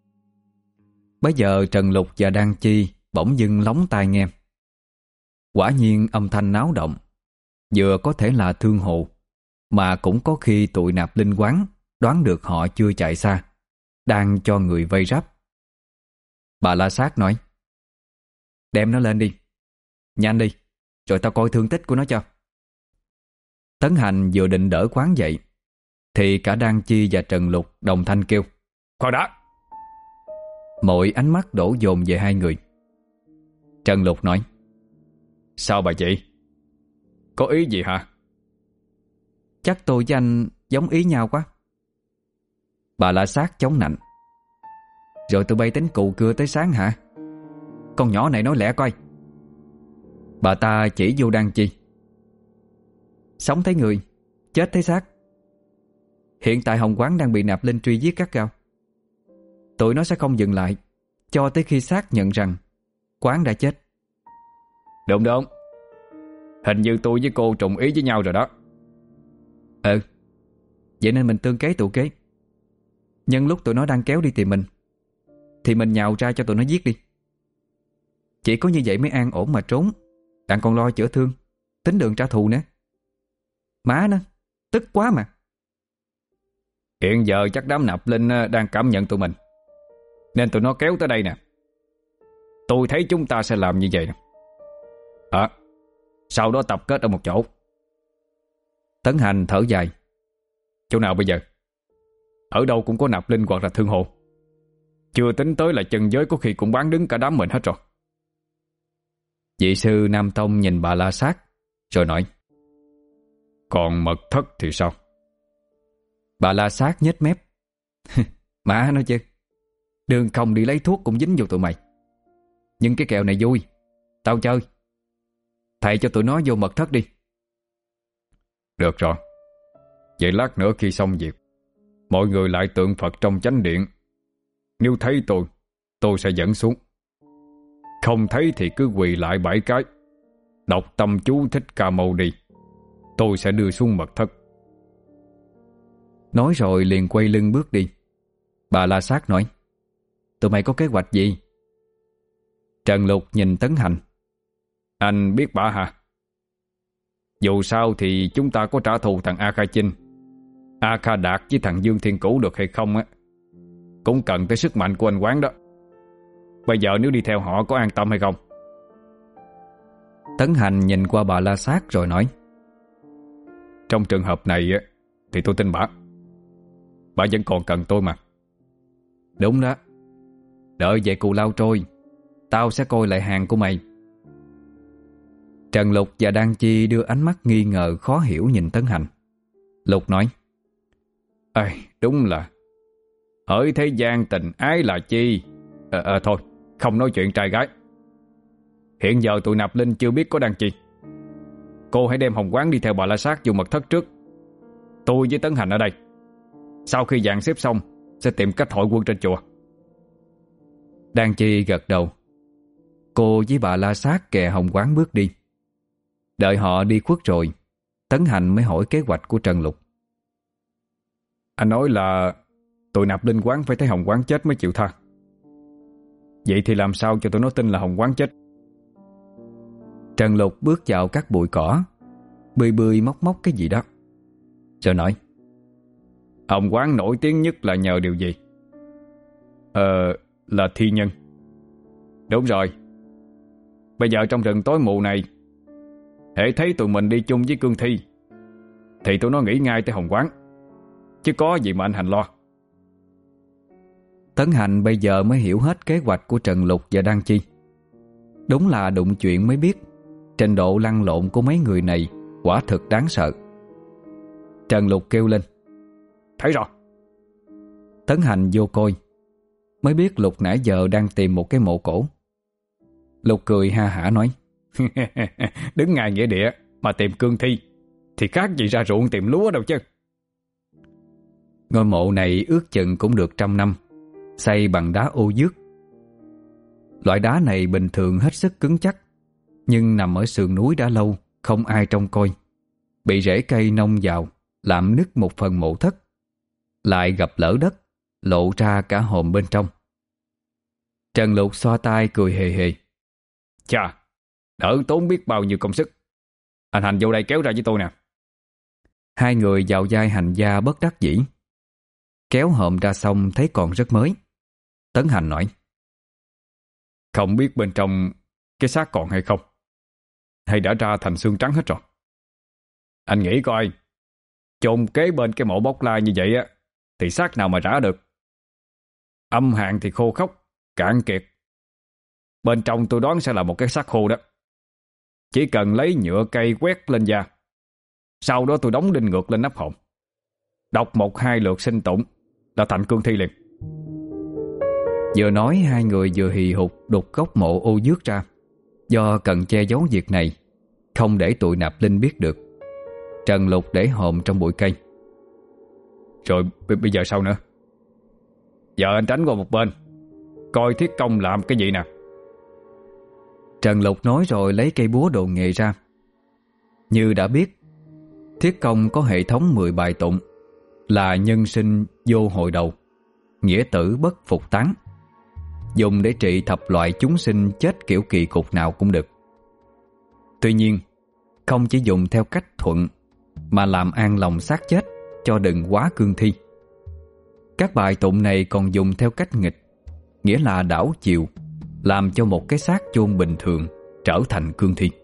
Bấy giờ Trần Lục và Đan Chi bỗng dưng lóng tai nghe. Quả nhiên âm thanh náo động, vừa có thể là thương hộ, mà cũng có khi tụi nạp linh quán đoán được họ chưa chạy xa, đang cho người vây ráp. Bà La Sát nói: Đem nó lên đi, nhanh đi, rồi tao coi thương tích của nó cho. Tấn Hành vừa định đỡ quán dậy thì cả Đan Chi và Trần Lục đồng thanh kêu: Khoan đã! Mọi ánh mắt đổ dồn về hai người. Trần Lục nói: Sao bà chị? Có ý gì hả? Chắc tôi với anh giống ý nhau quá. Bà La Sát chống nạnh: Rồi tụi bay tính cù cưa tới sáng hả? Con nhỏ này nói lẹ coi. Bà ta chỉ vô Đan Chi: Sống thấy người, chết thấy xác. Hiện tại Hồng Quán đang bị nạp linh truy giết gắt gao. Tụi nó sẽ không dừng lại cho tới khi xác nhận rằng Quán đã chết. Đúng đúng. Hình như tôi với cô trùng ý với nhau rồi đó. Ừ. Vậy nên mình tương kế tụ kế. Nhân lúc tụi nó đang kéo đi tìm mình thì mình nhào ra cho tụi nó giết đi. Chỉ có như vậy mới an ổn mà trốn, đặng còn lo chữa thương, tính đường trả thù nữa. Má nó, tức quá mà. Hiện giờ chắc đám nạp linh đang cảm nhận tụi mình, nên tụi nó kéo tới đây nè. Tôi thấy chúng ta sẽ làm như vậy nè. À, sau đó tập kết ở một chỗ. Tấn Hành thở dài: Chỗ nào bây giờ? Ở đâu cũng có nạp linh hoặc là thương hộ. Chưa tính tới là chân giới có khi cũng bán đứng cả đám mình hết rồi. Vị sư Nam Tông nhìn bà La Sát rồi nói: Còn mật thất thì sao? Bà La Sát nhếch mép: Má nói chứ, đường không đi lấy thuốc cũng dính vô tụi mày. Nhưng cái kèo này vui, tao chơi. Thầy cho tụi nó vô mật thất đi. Được rồi. Vậy lát nữa khi xong việc, mọi người lại tượng Phật trong chánh điện. Nếu thấy tôi, tôi sẽ dẫn xuống. Không thấy thì cứ quỳ lại bảy cái, đọc tâm chú Thích Ca Mâu Ni. Tôi sẽ đưa xuống mật thất. Nói rồi liền quay lưng bước đi. Bà La Sát nói: Tụi mày có kế hoạch gì? Trần Lục nhìn Tấn Hành: Anh biết bà hả? Dù sao thì chúng ta có trả thù thằng A Kha Chinh, A Kha Đạt với thằng Dương Thiên Cửu được hay không á, cũng cần tới sức mạnh của anh Quán đó. Bây giờ nếu đi theo họ có an tâm hay không? Tấn Hành nhìn qua bà La Sát rồi nói: Trong trường hợp này á thì tôi tin bà. bà vẫn còn cần tôi mà. Đúng đó. Đợi về cù lao trôi, tao sẽ coi lại hàng của mày. Trần Lục và Đan Chi đưa ánh mắt nghi ngờ khó hiểu nhìn Tấn Hành. Lục nói: Ê, đúng là hỡi thế gian tình ái là chi. à, à, Thôi không nói chuyện trai gái. Hiện giờ tụi Nạp Linh chưa biết có Đan Chi. Cô hãy đem Hồng Quán đi theo bà La Sát vô mật thất trước. Tôi với Tấn Hành ở đây. Sau khi dàn xếp xong sẽ tìm cách hội quân trên chùa. Đan Chi gật đầu. Cô với bà La Sát kè Hồng Quán bước đi. Đợi họ đi khuất rồi, Tấn Hành mới hỏi kế hoạch của Trần Lục. Anh nói là tụi Nạp Linh Quán phải thấy Hồng Quán chết mới chịu tha. Vậy thì làm sao cho tụi nó tin là Hồng Quán chết? Trần Lục bước vào các bụi cỏ, bươi bươi móc móc cái gì đó, rồi nói: Hồng Quán nổi tiếng nhất là nhờ điều gì? Ờ, là thi nhân. Đúng rồi. Bây giờ trong rừng tối mù này, hễ thấy tụi mình đi chung với cương thi thì tụi nó nghĩ ngay tới Hồng Quán, chứ có gì mà anh Hành lo. Tấn Hành bây giờ mới hiểu hết kế hoạch của Trần Lục và Đan Chi. Đúng là đụng chuyện mới biết trình độ lăn lộn của mấy người này quả thực đáng sợ. Trần Lục kêu lên: Thấy rồi. Tấn Hành vô coi, mới biết Lục nãy giờ đang tìm một cái mộ cổ. Lục cười ha hả nói: Đứng ngay nghĩa địa mà tìm cương thi thì khác gì ra ruộng tìm lúa đâu chứ. Ngôi mộ này ước chừng cũng được trăm năm, xây bằng đá ô dước. Loại đá này bình thường hết sức cứng chắc, nhưng nằm ở sườn núi đã lâu, không ai trông coi, bị rễ cây nông vào làm nứt một phần mộ thất, lại gặp lỡ đất, lộ ra cả hòm bên trong. Trần Lục xoa tay cười hề hề: Chà, đỡ tốn biết bao nhiêu công sức. Anh Hành vô đây kéo ra với tôi nè. Hai người vào vai Hành gia bất đắc dĩ. Kéo hòm ra xong thấy còn rất mới. Tấn Hành nói: Không biết bên trong cái xác còn hay không, hay đã ra thành xương trắng hết rồi. Anh nghĩ coi, chôn kế bên cái mộ bốc la như vậy á thì xác nào mà rã được. Âm hàn thì khô khốc, cạn kiệt. Bên trong tôi đoán sẽ là một cái xác khô đó. Chỉ cần lấy nhựa cây quét lên da, sau đó tôi đóng đinh ngược lên nắp hòm, đọc một hai lượt sinh tụng là thành cương thi liền. Vừa nói hai người vừa hì hục đục góc mộ ô dước ra. Do cần che giấu việc này, không để tụi Nạp Linh biết được, Trần Lục để hòm trong bụi cây. Rồi b- bây giờ sao nữa? Giờ anh tránh qua một bên, coi Thiết Công làm cái gì nè. Trần Lục nói rồi lấy cây búa đồ nghề ra. Như đã biết, Thiết Công có hệ thống mười bài tụng, là nhân sinh vô hội đầu, nghĩa tử bất phục tán, dùng để trị thập loại chúng sinh chết kiểu kỳ cục nào cũng được. Tuy nhiên, không chỉ dùng theo cách thuận mà làm an lòng xác chết cho đừng quá cương thi. Các bài tụng này còn dùng theo cách nghịch, nghĩa là đảo chiều, làm cho một cái xác chôn bình thường trở thành cương thi.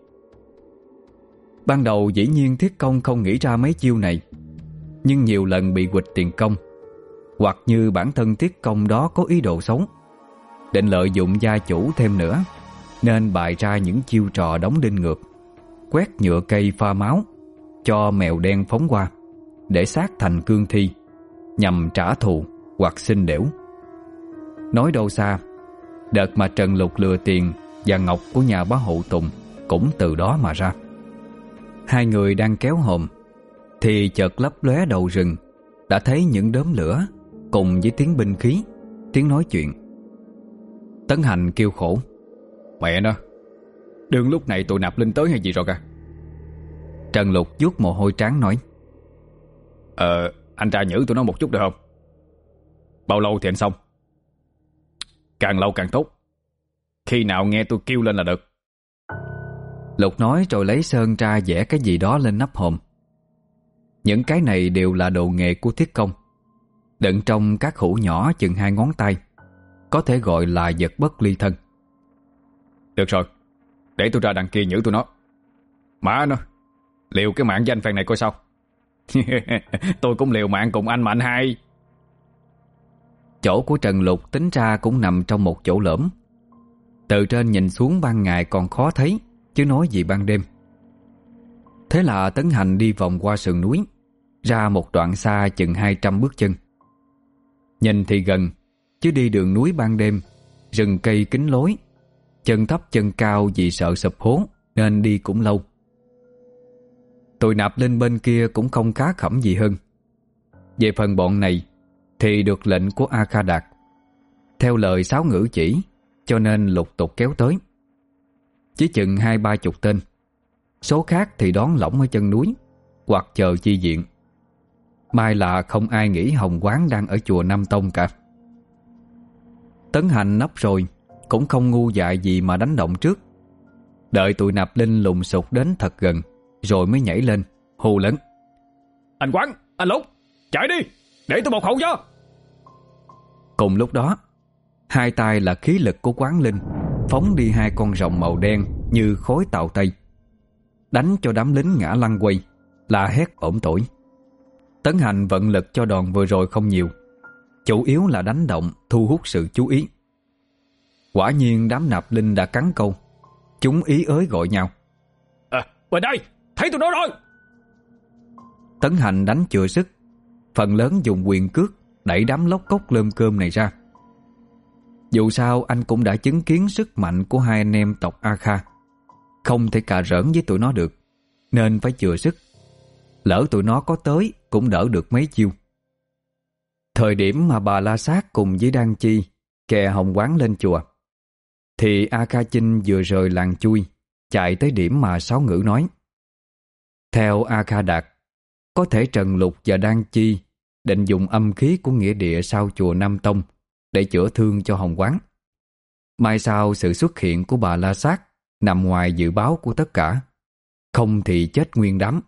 Ban đầu dĩ nhiên Thiết Công không nghĩ ra mấy chiêu này, nhưng nhiều lần bị quỵt tiền công, hoặc như bản thân Thiết Công đó có ý đồ xấu, định lợi dụng gia chủ thêm nữa, nên bày ra những chiêu trò đóng đinh ngược, quét nhựa cây pha máu, cho mèo đen phóng qua, để xác thành cương thi, nhằm trả thù hoặc sinh đểu. Nói đâu xa, đợt mà Trần Lục lừa tiền và ngọc của nhà bá hộ Tùng cũng từ đó mà ra. Hai người đang kéo hòm thì chợt lấp lóe đầu rừng đã thấy những đốm lửa cùng với tiếng binh khí, tiếng nói chuyện. Tấn Hành kêu khổ: Mẹ nó, đương lúc này tụi Nạp Linh tới hay gì rồi kìa. Trần Lục vuốt mồ hôi trán nói: Ờ, anh tra nhử tụi nó một chút được không? Bao lâu thì anh xong? Càng lâu càng tốt. Khi nào nghe tôi kêu lên là được. Lục nói rồi lấy sơn tra vẽ cái gì đó lên nắp hòm. Những cái này đều là đồ nghề của Thiết Công, đựng trong các hũ nhỏ chừng hai ngón tay, có thể gọi là vật bất ly thân. Được rồi, để tôi ra đằng kia nhử tụi nó. Má nó, liều cái mạng danh phèn này coi sao. Tôi cũng liều mạng cùng anh mà anh hai. Chỗ của Trần Lục tính ra cũng nằm trong một chỗ lõm. Từ trên nhìn xuống ban ngày còn khó thấy, chứ nói gì ban đêm. Thế là Tấn Hành đi vòng qua sườn núi, ra một đoạn xa chừng hai trăm bước chân. Nhìn thì gần, chứ đi đường núi ban đêm, rừng cây kín lối, chân thấp chân cao vì sợ sụp hố nên đi cũng lâu. Tụi Nạp Linh bên kia cũng không khá khẩm gì hơn. Về phần bọn này thì được lệnh của A Kha Đạt, theo lời Sáu Ngữ chỉ, cho nên lục tục kéo tới. Chỉ chừng hai ba chục tên. Số khác thì đón lỏng ở chân núi hoặc chờ chi viện. May là không ai nghĩ Hồng Quán đang ở chùa Nam Tông cả. Tấn Hành nấp rồi cũng không ngu dại gì mà đánh động trước. Đợi tụi Nạp Linh lùng sục đến thật gần rồi mới nhảy lên hù lớn: Anh Quán, anh Lục, chạy đi, để tôi bọc hậu cho. Cùng lúc đó, hai tay là khí lực của Quán Linh phóng đi hai con rồng màu đen như khối tàu Tây, đánh cho đám lính ngã lăn quay, la hét ổm tỏi. Tấn Hành vận lực cho đòn vừa rồi không nhiều, chủ yếu là đánh động thu hút sự chú ý. Quả nhiên đám Nạp Linh đã cắn câu, chúng ý ới gọi nhau: À, bên đây, thấy tụi nó rồi. Tấn Hành đánh chừa sức, phần lớn dùng quyền cước đẩy đám lóc cốc lơm cơm này ra. Dù sao anh cũng đã chứng kiến sức mạnh của hai anh em tộc A Kha, không thể cà rỡn với tụi nó được, nên phải chừa sức. Lỡ tụi nó có tới cũng đỡ được mấy chiêu. Thời điểm mà bà La Sát cùng với Đan Chi kè Hồng Quán lên chùa, thì A Kha Chinh vừa rời làng chui, chạy tới điểm mà Sáu Ngữ nói. Theo A Kha Đạt, có thể Trần Lục và Đan Chi định dùng âm khí của nghĩa địa sau chùa Nam Tông để chữa thương cho Hồng Quán. Mai sau sự xuất hiện của bà La Sát nằm ngoài dự báo của tất cả, không thì chết nguyên đám.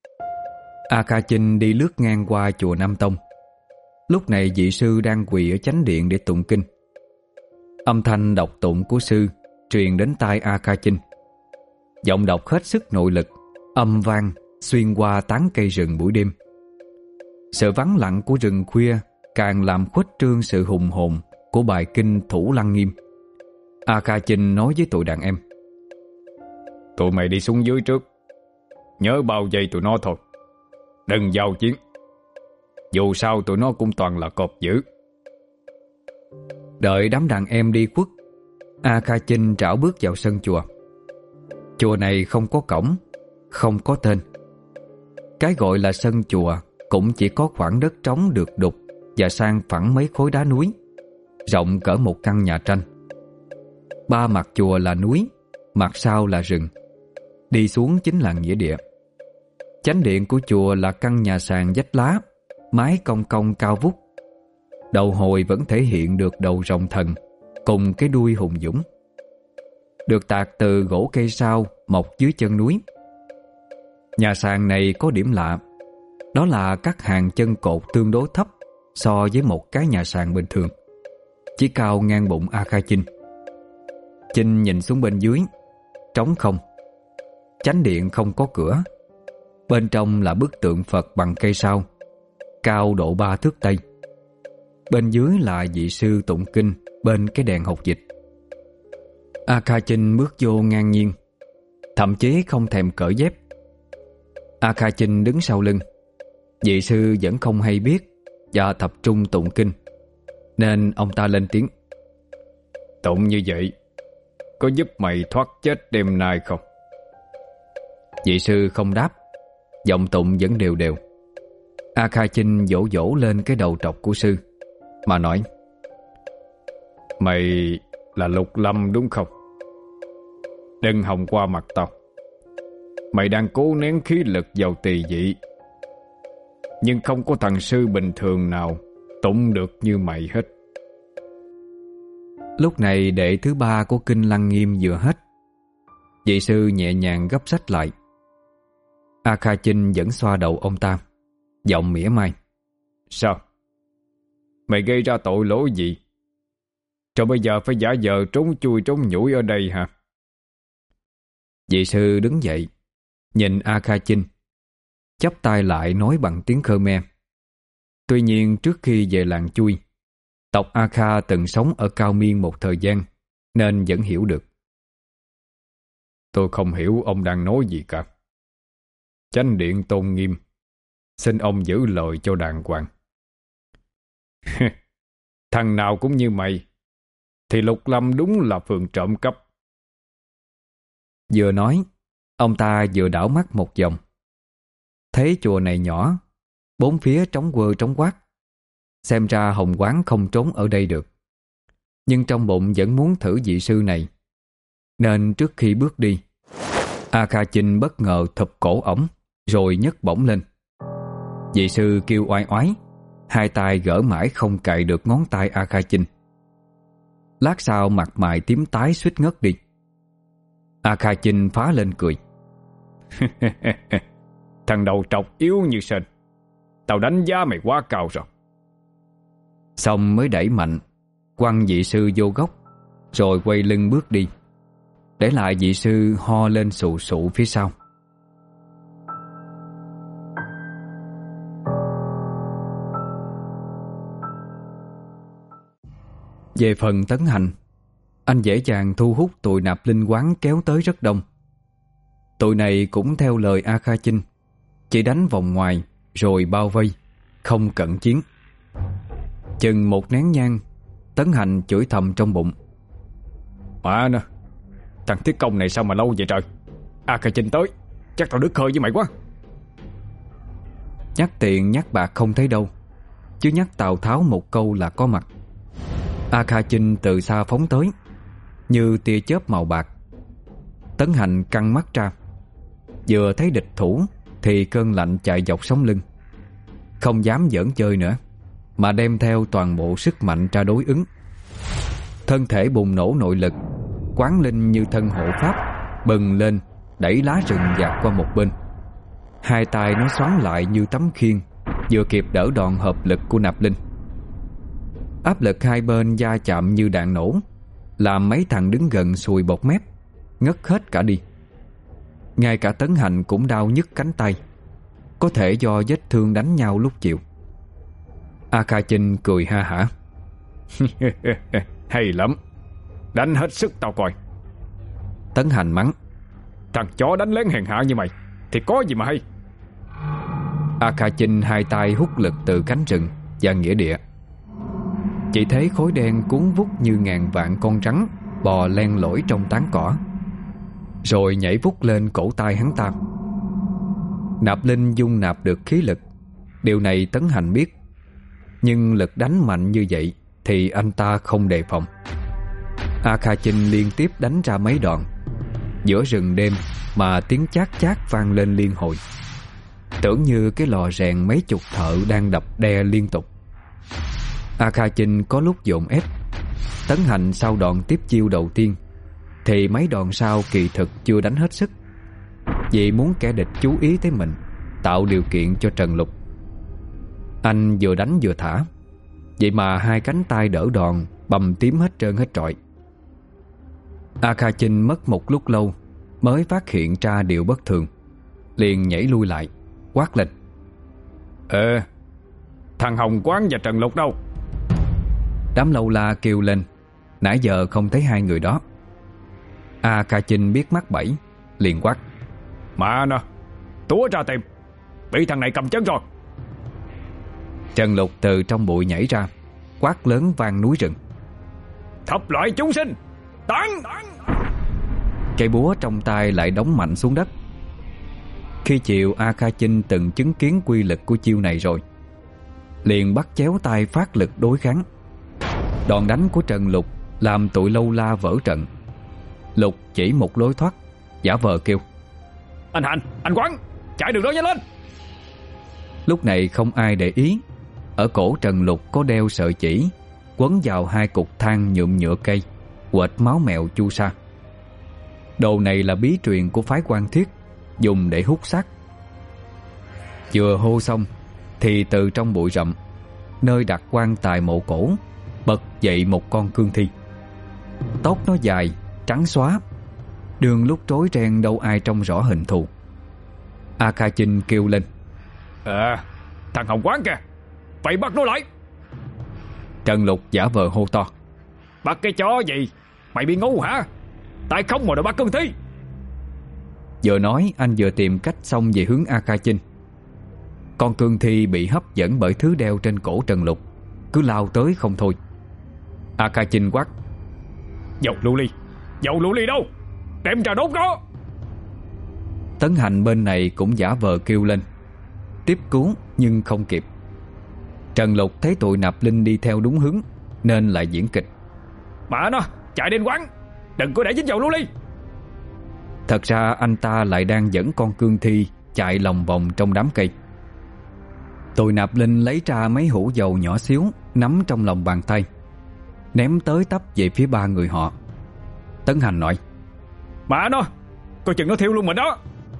A Kha Chinh đi lướt ngang qua chùa Nam Tông. Lúc này vị sư đang quỳ ở chánh điện để tụng kinh. Âm thanh đọc tụng của sư truyền đến tai A Kha Chinh. Giọng đọc hết sức nội lực, âm vang xuyên qua tán cây rừng buổi đêm. Sự vắng lặng của rừng khuya càng làm khuếch trương sự hùng hồn của bài kinh Thủ Lăng Nghiêm. A Kha Chinh nói với tụi đàn em: Tụi mày đi xuống dưới trước, nhớ bao vây tụi nó thôi, đừng giao chiến. Dù sao tụi nó cũng toàn là cọp dữ. Đợi đám đàn em đi khuất, A Kha Chinh trảo bước vào sân chùa. Chùa này không có cổng, không có tên. Cái gọi là sân chùa cũng chỉ có khoảng đất trống được đục và san phẳng mấy khối đá núi, rộng cỡ một căn nhà tranh. Ba mặt chùa là núi, mặt sau là rừng. Đi xuống chính là nghĩa địa. Chánh điện của chùa là căn nhà sàn vách lá, mái cong cong cao vút. Đầu hồi vẫn thể hiện được đầu rồng thần cùng cái đuôi hùng dũng, được tạc từ gỗ cây sao mọc dưới chân núi. Nhà sàn này có điểm lạ, đó là các hàng chân cột tương đối thấp so với một cái nhà sàn bình thường, chỉ cao ngang bụng A Kha Chinh. Chinh nhìn xuống bên dưới, trống không. Chánh điện không có cửa. Bên trong là bức tượng Phật bằng cây sao, cao độ ba thước tây. Bên dưới là vị sư tụng kinh bên cái đèn hột dịch. A Kha Chinh bước vô ngang nhiên, thậm chí không thèm cởi dép. A Kha Chinh đứng sau lưng. Vị sư vẫn không hay biết và tập trung tụng kinh, nên ông ta lên tiếng: Tụng như vậy có giúp mày thoát chết đêm nay không? Vị sư không đáp, giọng tụng vẫn đều đều. A Kha Chinh vỗ vỗ lên cái đầu trọc của sư mà nói: Mày là Lục Lâm đúng không? Đừng hòng qua mặt tao. Mày đang cố nén khí lực vào tỳ vị, nhưng không có thằng sư bình thường nào tụng được như mày hết. Lúc này đệ thứ ba của kinh Lăng Nghiêm vừa hết. Vị sư nhẹ nhàng gấp sách lại. A Kha Chinh vẫn xoa đầu ông ta, giọng mỉa mai: Sao? Mày gây ra tội lỗi gì? Rồi bây giờ phải giả vờ trốn chui trốn nhủi ở đây hả? Vị sư đứng dậy, nhìn A Kha Chinh, chắp tay lại nói bằng tiếng Khmer. Tuy nhiên trước khi về làng chui, Tộc A Kha từng sống ở Cao Miên một thời gian nên vẫn hiểu được. Tôi không hiểu ông đang nói gì cả. Chánh điện tôn nghiêm, xin ông giữ lời cho đàng hoàng. Thằng nào cũng như mày thì Lục Lâm đúng là phường trộm cắp. Vừa nói, ông ta vừa đảo mắt một vòng. Thấy chùa này nhỏ, bốn phía trống quơ trống quát, xem ra Hồng Quán không trốn ở đây được. Nhưng trong bụng vẫn muốn thử vị sư này, nên trước khi bước đi, A Kha Chinh bất ngờ thụp cổ ổng, rồi nhấc bổng lên. Vị sư kêu oai oái, hai tay gỡ mãi không cạy được ngón tay A Kha Chinh. Lát sau mặt mày tím tái suýt ngất đi. A Kha Chinh phá lên cười. Thằng đầu trọc yếu như sên, tao đánh giá mày quá cao rồi. Xong mới đẩy mạnh, quăng vị sư vô góc, rồi quay lưng bước đi, để lại vị sư ho lên sụ sụ phía sau. Về phần Tấn Hành, anh dễ dàng thu hút tụi nạp linh quán kéo tới rất đông. Tụi này cũng theo lời A Kha Chinh, chỉ đánh vòng ngoài rồi bao vây, không cận chiến. Chừng một nén nhang, Tấn Hành chửi thầm trong bụng. Mà nè, thằng Thiết Công này sao mà lâu vậy trời? A Kha Chinh tới, chắc tao đứt hơi với mày quá. Nhắc tiền nhắc bạc không thấy đâu, chứ nhắc Tào Tháo một câu là có mặt. A Kha Chinh từ xa phóng tới, như tia chớp màu bạc. Tấn Hành căng mắt ra, vừa thấy địch thủ thì cơn lạnh chạy dọc sống lưng. Không dám giỡn chơi nữa, mà đem theo toàn bộ sức mạnh ra đối ứng. Thân thể bùng nổ nội lực, quán linh như thân hộ pháp, bừng lên đẩy lá rừng dạt qua một bên. Hai tay nó xoắn lại như tấm khiên, vừa kịp đỡ đòn hợp lực của nạp linh. Áp lực hai bên va chạm như đạn nổ, làm mấy thằng đứng gần sùi bọt mép, ngất hết cả đi. Ngay cả Tấn Hành cũng đau nhức cánh tay, có thể do vết thương đánh nhau lúc chiều. A Kha Chinh cười ha hả. Hay lắm, đánh hết sức tao coi. Tấn Hành mắng. Thằng chó đánh lén hèn hạ như mày thì có gì mà hay. A Kha Chinh hai tay hút lực từ cánh rừng và nghĩa địa. Chỉ thấy khối đen cuốn vút như ngàn vạn con rắn bò len lỏi trong tán cỏ, rồi nhảy vút lên cổ tay hắn ta. Nạp linh dung nạp được khí lực, điều này Tấn Hành biết. Nhưng lực đánh mạnh như vậy thì anh ta không đề phòng. A Kha Chinh liên tiếp đánh ra mấy đòn. Giữa rừng đêm mà tiếng chát chát vang lên liên hồi, tưởng như cái lò rèn mấy chục thợ đang đập đe liên tục. A Kha Chinh có lúc dồn ép. Tấn Hành sau đòn tiếp chiêu đầu tiên thì mấy đòn sau kỳ thực chưa đánh hết sức, vì muốn kẻ địch chú ý tới mình, tạo điều kiện cho Trần Lục. Anh vừa đánh vừa thả, vậy mà hai cánh tay đỡ đòn bầm tím hết trơn hết trọi. A Kha Chinh mất một lúc lâu mới phát hiện ra điều bất thường, liền nhảy lui lại, quát lên. Ờ, thằng Hồng Quán và Trần Lục đâu? Đám lâu la kêu lên, nãy giờ không thấy hai người đó. A Kha Chinh biết mắc bẫy, liền quát. Mà nè, túa ra tìm, bị thằng này cầm chân rồi. Trần Lục từ trong bụi nhảy ra, quát lớn vang núi rừng. Thập loại chúng sinh, tán! Cây búa trong tay lại đóng mạnh xuống đất. Khi chiều A Kha Chinh từng chứng kiến quy lực của chiêu này rồi, liền bắt chéo tay phát lực đối kháng. Đòn đánh của Trần Lục làm tụi lâu la vỡ trận. Lục chỉ một lối thoát, giả vờ kêu. Anh Hành, anh Quán, chạy đường đó nhanh lên. Lúc này không ai để ý, ở cổ Trần Lục có đeo sợi chỉ quấn vào hai cục than nhuộm nhựa cây, quệt máu mèo chu sa. Đồ này là bí truyền của phái Quan Thiết, dùng để hút xác. Vừa hô xong thì từ trong bụi rậm, nơi đặt quan tài mộ cổ, bật dậy một con cương thi. Tóc nó dài, trắng xóa, đường lúc rối ren đâu ai trông rõ hình thù. A Kha Chinh kêu lên. À, thằng Hồng Quán kìa, vậy bắt nó lại. Trần Lục giả vờ hô to: Bắt cái chó gì? Mày bị ngu hả? Tại không mà đòi bắt cương thi. Vừa nói anh vừa tìm cách xông về hướng A Kha Chinh. Con cương thi bị hấp dẫn bởi thứ đeo trên cổ Trần Lục, cứ lao tới không thôi. A Kha Chinh quát: Dầu lưu ly, dầu lưu ly đâu? Đem ra đốt nó. Tấn Hành bên này cũng giả vờ kêu lên tiếp cứu, nhưng không kịp. Trần Lục thấy tụi nạp linh đi theo đúng hướng nên lại diễn kịch: Mà nó, chạy đến quán, đừng có để dính dầu lưu ly. Thật ra anh ta lại đang dẫn con cương thi chạy lòng vòng trong đám cây. Tụi nạp linh lấy ra mấy hũ dầu nhỏ xíu nắm trong lòng bàn tay, ném tới tấp về phía ba người họ. Tấn Hành nói: Mà nó, coi chừng nó thiêu luôn mình đó.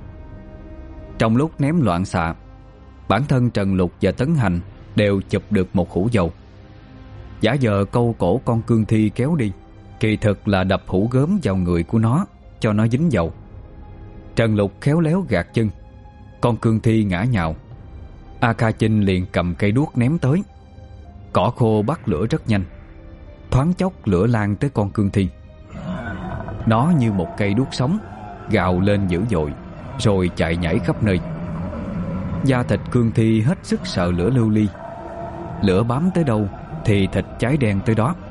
Trong lúc ném loạn xạ, bản thân Trần Lục và Tấn Hành đều chụp được một hũ dầu. Giả vờ câu cổ con cương thi kéo đi, kỳ thực là đập hũ gớm vào người của nó cho nó dính dầu. Trần Lục khéo léo gạt chân, con cương thi ngã nhào. A Kha Chinh liền cầm cây đuốc ném tới. Cỏ khô bắt lửa rất nhanh, thoáng chốc lửa lan tới con cương thi. Nó như một cây đuốc sống, gào lên dữ dội rồi chạy nhảy khắp nơi. Da thịt cương thi hết sức sợ lửa lưu ly, lửa bám tới đâu thì thịt cháy đen tới đó.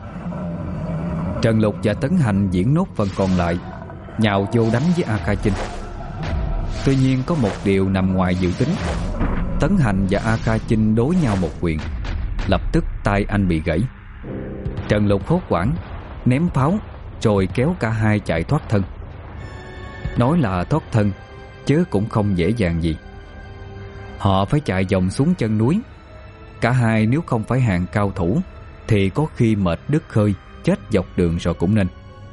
Trần Lục và Tấn Hành diễn nốt phần còn lại, nhào vô đánh với A Kha Chinh. Tuy nhiên có một điều nằm ngoài dự tính. Tấn Hành và A Kha Chinh đối nhau một quyền, lập tức tay anh bị gãy. Trần Lục hốt hoảng ném pháo rồi kéo cả hai chạy thoát thân. Nói là thoát thân chứ cũng không dễ dàng gì. Họ phải chạy vòng xuống chân núi. Cả hai nếu không phải hàng cao thủ thì có khi mệt đứt hơi, chết dọc đường rồi cũng nên.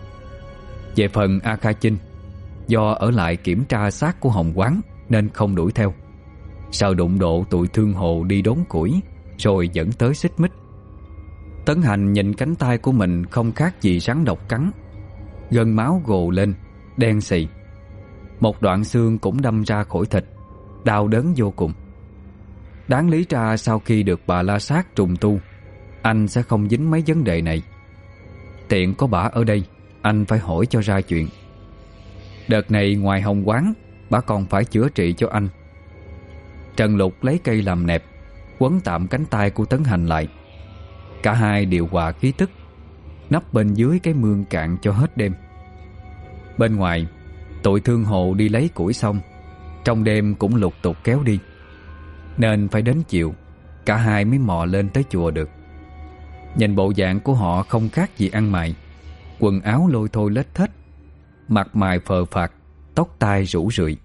Về phần A Kha Chinh, do ở lại kiểm tra xác của Hồng Quán nên không đuổi theo, sợ đụng độ tụi thương hồ đi đốn củi rồi dẫn tới xích mích. Tấn Hành nhìn cánh tay của mình không khác gì rắn độc cắn, gân máu gồ lên đen xì. Một đoạn xương cũng đâm ra khỏi thịt, đau đớn vô cùng. Đáng lý ra sau khi được bà La Sát trùng tu, anh sẽ không dính mấy vấn đề này. Tiện có bả ở đây, anh phải hỏi cho ra chuyện. Đợt này ngoài Hồng Quán, bả còn phải chữa trị cho anh. Trần Lục lấy cây làm nẹp, quấn tạm cánh tay của Tấn Hành lại. Cả hai điều hòa khí tức, nấp bên dưới cái mương cạn cho hết đêm. Bên ngoài, tụi thương hồ đi lấy củi xong, trong đêm cũng lục tục kéo đi, nên phải đến chiều cả hai mới mò lên tới chùa được. Nhìn bộ dạng của họ không khác gì ăn mày, quần áo lôi thôi lết thết, mặt mày phờ phạc, tóc tai rủ rượi.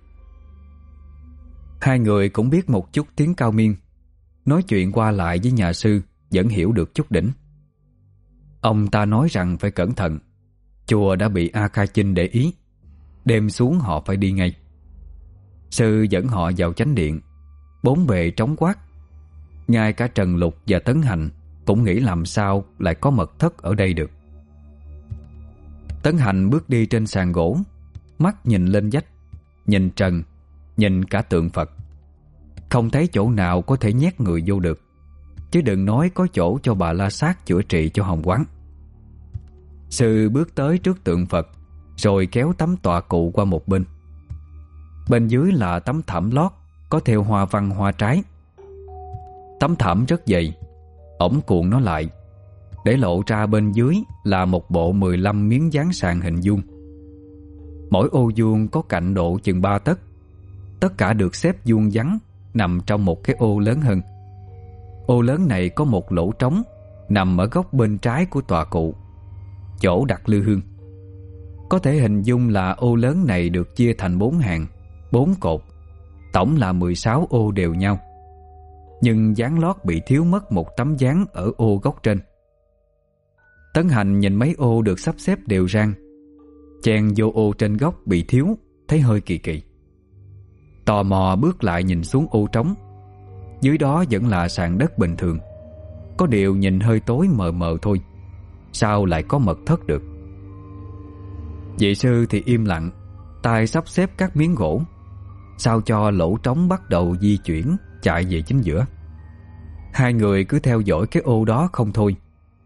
Hai người cũng biết một chút tiếng Cao Miên, nói chuyện qua lại với nhà sư vẫn hiểu được chút đỉnh. Ông ta nói rằng phải cẩn thận, chùa đã bị A Kha Chinh để ý, đêm xuống họ phải đi ngay. Sư dẫn họ vào chánh điện, bốn bề trống quát. Ngay cả Trần Lục và Tấn Hành cũng nghĩ làm sao lại có mật thất ở đây được. Tấn Hành bước đi trên sàn gỗ, mắt nhìn lên vách, nhìn trần, nhìn cả tượng Phật. Không thấy chỗ nào có thể nhét người vô được, chứ đừng nói có chỗ cho bà La Sát chữa trị cho Hồng Quán. Sư bước tới trước tượng Phật, rồi kéo tấm tọa cụ qua một bên. Bên dưới là tấm thảm lót có thêu hoa văn hoa trái. Tấm thảm rất dày, ổng cuộn nó lại, để lộ ra bên dưới là một bộ mười lăm miếng dán sàn hình vuông. Mỗi ô vuông có cạnh độ chừng ba tấc, tất cả được xếp vuông vắn nằm trong một cái ô lớn hơn. Ô lớn này có một lỗ trống nằm ở góc bên trái của tọa cụ, chỗ đặt lư hương. Có thể hình dung là ô lớn này được chia thành bốn hàng, bốn cột, tổng là mười sáu ô đều nhau. Nhưng dán lót bị thiếu mất một tấm dán ở ô góc trên. Tấn Hành nhìn mấy ô được sắp xếp đều rang, chen vô ô trên góc bị thiếu, thấy hơi kỳ kỳ. Tò mò bước lại nhìn xuống ô trống. Dưới đó vẫn là sàn đất bình thường, có điều nhìn hơi tối mờ mờ thôi. Sao lại có mật thất được? Vị sư thì im lặng, tay sắp xếp các miếng gỗ, sao cho lỗ trống bắt đầu di chuyển chạy về chính giữa. Hai người cứ theo dõi cái ô đó không thôi,